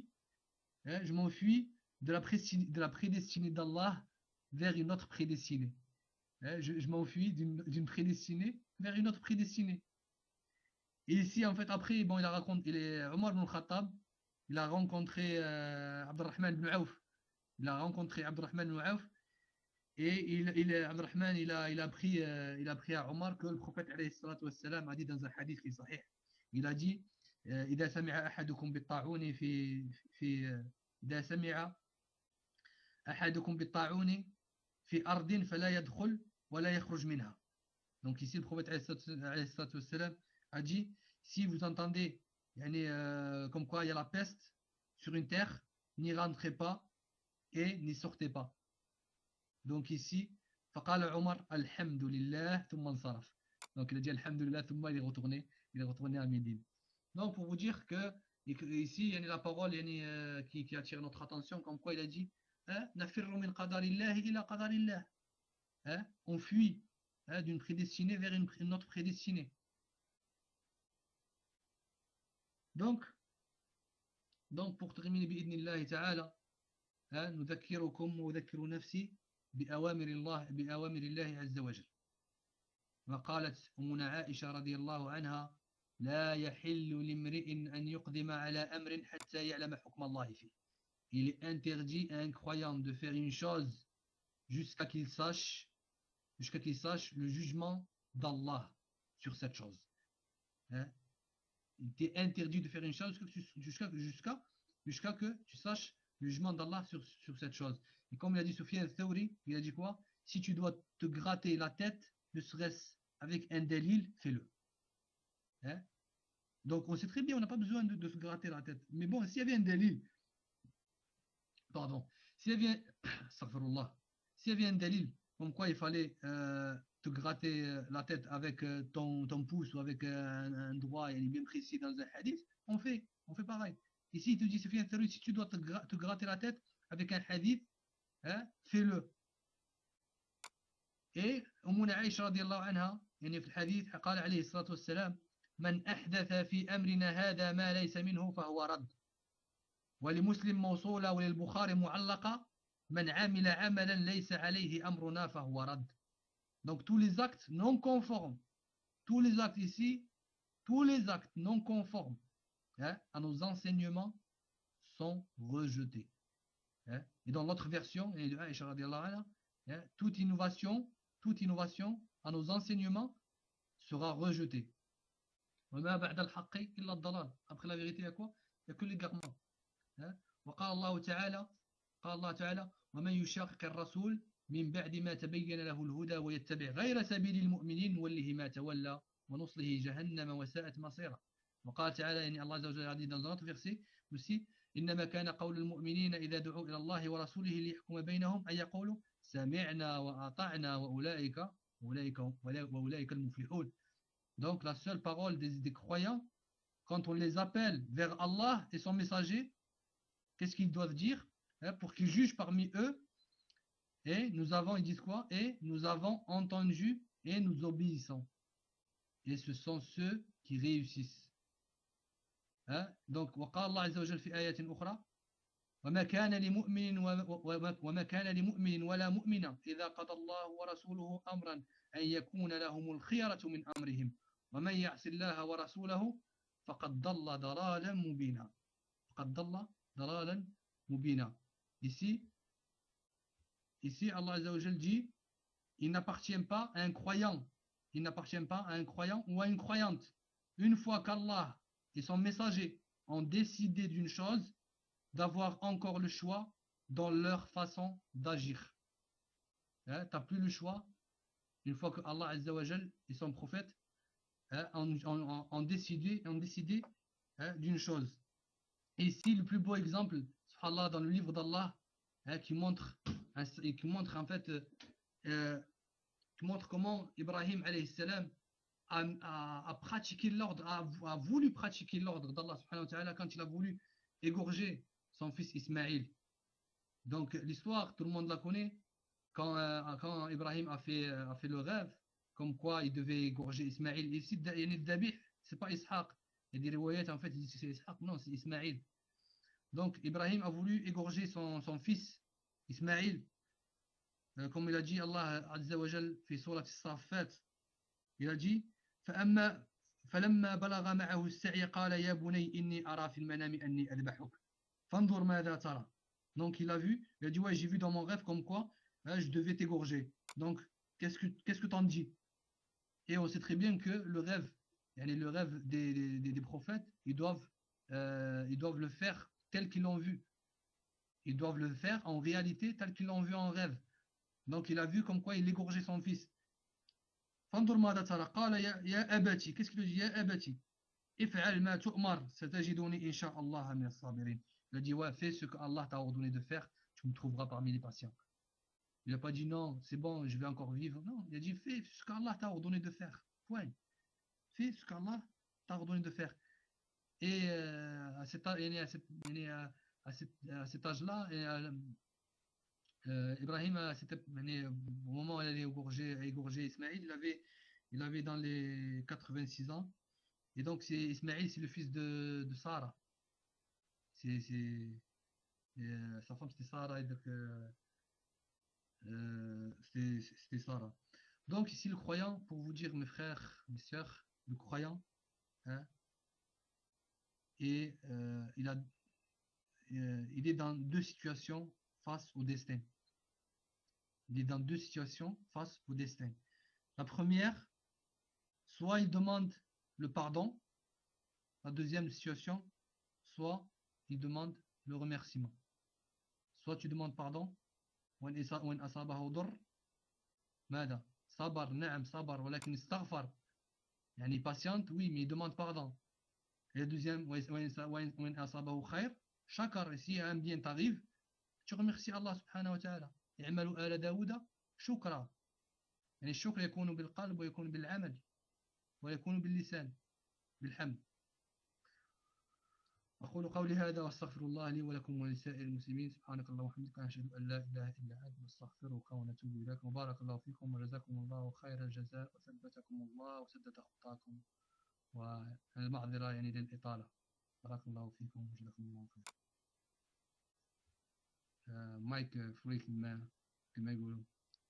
de la prédestinée d'Allah vers une autre prédestinée. Je m'enfuis d'une prédestinée vers une autre prédestinée. Et ici, en fait, après, bon, Omar ibn Khattab, il a rencontré Abdurrahman ibn Auf. Il a rencontré Abdurrahman ibn Auf. Et Abdurrahman, il a appris à Omar que le prophète alayhi salatu wassalam a dit dans un hadith qui est sahih. Il a dit إذا سمع أحدكم بالطاعون إذا سمع أحدكم بالطاعون في أرض فلا يدخل ولا يخرج منها. Donc ici le prophète alayhi salatu wassalam a dit si vous entendez comme quoi il y a la peste sur une terre, n'y rentrez pas et n'y sortez pas. Donc ici, فقال عمر الحمد لله ثم انصرف. Donc il a dit alhamdulillah ثم il est retourné à Médine. Donc pour vous dire que ici il y a la parole qui attire notre attention comme quoi il a dit نفر من قدر الله إلى قدر الله. On fuit d'une prédestinée vers une autre prédestinée. Donc pour terminer بإذن الله تعالى نذكركم وأذكر نفسي بأوامر الله عز وجل. وقالت أمنا عائشة رضي الله عنها لا يحل لامرئ أن يقدم على أمر حتى يعلم حكم الله فيه. Il est interdit à un croyant de faire une chose jusqu'à qu'il sache le jugement d'Allah sur cette chose. Il t'est interdit de faire une chose jusqu'à que tu saches le jugement d'Allah sur cette chose. Et comme il a dit Sufyan al-Thawri, il a dit quoi? Si tu dois te gratter la tête, ne serait-ce avec un dalil, fais-le. Donc on sait très bien, on n'a pas besoin de se gratter la tête. Mais bon, s'il y avait un dalil, s'il y avait un dalil comme quoi il fallait te gratter la tête avec ton pouce ou avec un doigt bien précis dans un hadith, on fait pareil. Ici, il te dit, si tu dois te gratter la tête avec un hadith, fais-le. Et Ummuna Aïcha radiallahu anha, في الحديث قال عليه الصلاة والسلام من أحدث في أمرنا هذا ما ليس منه فهو رد. ولمسلم موصولة وللبخاري معلقة من عمل عملا ليس عليه أمرنا فهو رد. Donc tous les actes non conformes, tous les actes ici, tous les actes non conformes à nos enseignements sont rejetés. Et dans l'autre version, toute innovation à nos enseignements sera rejetée. Après la vérité, il y a quoi? Il n'y a que l'égarement. وقال الله تعالى ومن يشاقق الرسول من بعد ما تبين له الهدى ويتبع غير سبيل المؤمنين نوله ما تولى ونصله جهنم وساءت مصيرا. وقال تعالى الله عز وجل a dit dans un autre verset aussi إنما كان قول المؤمنين إذا دعوا إلى الله ورسوله ليحكم بينهم أن يقولوا سمعنا وأطعنا وأولئك المفلحون. Donc la seule parole des croyants quand on les appelle vers Allah et son messager, qu'est-ce qu'ils doivent dire pour qu'ils jugent parmi eux? Et ils disent quoi? Et nous avons entendu et nous obéissons. Et ce sont ceux qui réussissent. Donc, وقال الله عز وجل في آيات أخرى وما كان لمؤمن وما كان لمؤمن ولا مؤمنة إذا قضى الله ورسوله أمرا أن يكون لهم الخيرة من أمرهم ومن يعص الله ورسوله فقد ضل ضلالا مبينا. فقد ضل ضلالا مبينا. Ici, Allah Azza wa Jal dit, il n'appartient pas à un croyant, il n'appartient pas à un croyant ou à une croyante. Une fois qu'Allah et son messager ont décidé d'une chose, d'avoir encore le choix dans leur façon d'agir. Hein, tu n'as plus le choix, une fois que Allah Azza wa Jal et son prophète ont décidé hein, d'une chose. Et ici, le plus beau exemple, subhanallah, dans le livre d'Allah, hein, qui montre en fait qui montre comment Ibrahim alayhi salam a pratiqué l'ordre, a voulu pratiquer l'ordre d'Allah subhanahu wa ta'ala quand il a voulu égorger son fils Ismaïl. Donc l'histoire, tout le monde la connaît, quand Ibrahim a fait le rêve, comme quoi il devait égorger Ismaïl. Ici, c'est pas Ishaq. Il y a des riwayats, en fait, ils disent c'est Ishaq, non, c'est Ismaïl. Donc Ibrahim a voulu égorger son fils Ismaïl. Comme il a dit Allah Azza wa Jal في سورة الصافات, il a dit فلما بلغ معه السعي قال يا بني إني أرى في المنام أني أذبحك فانظر ماذا ترى. Donc il a dit ouais, j'ai vu dans mon rêve comme quoi hein, je devais t'égorger. Donc qu'est-ce que t'en dis? Et on sait très bien que le rêve des prophètes, ils doivent le faire tel qu'ils l'ont vu. Ils doivent le faire en réalité tel qu'ils l'ont vu en rêve. Donc il a vu comme quoi il égorgeait son fils. فانظر ماذا ترى قال يا أبتي. Qu'est-ce qu'il dit? يا أبتي افعل ما تؤمر ستجدني إن شاء الله من الصابرين. Il a dit ouais, fais ce que Allah t'a ordonné de faire, tu me trouveras parmi les patients. Il n'a pas dit non, c'est bon, je vais encore vivre. Non, il a dit fais ce qu'Allah t'a ordonné de faire. Point. Fais ce qu'Allah t'a ordonné de faire. Et à cet âge-là, Ibrahim, au moment où il allait égorger Ismaïl, il avait dans les 86 ans. Et donc Ismaïl, c'est le fils de Sarah. Sa femme c'était Sarah, et donc c'était Sarah. Donc ici le croyant, pour vous dire mes frères, mes sœurs, le croyant, hein, et il est dans deux situations face au destin. Il est dans deux situations face au destin. La première, soit il demande le pardon. La deuxième situation, soit il demande le remerciement. Soit tu demandes pardon, وإن أصابه ضر ماذا؟ صبر نعم صبر ولكن استغفر. يعني patiente, oui, mais il demande pardon. Et la deuxième, وإن أصابه خير شكر. Et si un bien t'arrive, tu remercies Allah subhanahu wa ta'ala. اعملوا آل داود شكرا. يعني الشكر يكون بالقلب ويكون بالعمل ويكون باللسان بالحمد. أقول قولي هذا واستغفر الله لي ولكم ولسائر المسلمين. سبحانك اللهم وبحمدك أشهد أن لا إله إلا أنت نستغفرك ونتوب إليك. وبارك الله فيكم وجزاكم الله خير الجزاء وثبتكم الله وسدد خطاكم والمعذرة يعني للإطالة. بارك الله فيكم وجزاكم الله خير. مايك فري كما يقولوا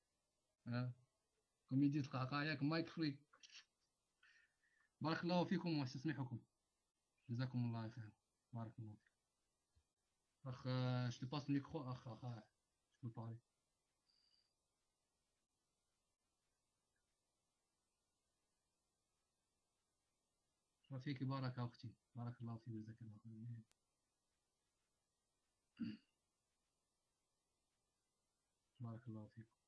كوميديا القعقاع مايك فري. بارك الله فيكم واستسمحكم. جزاكم الله خير. بارك الله فيك. Je te passe le micro. Je peux parler. فيك بارك أختي. بارك الله فيك جزاك الله خير. بارك الله فيكم.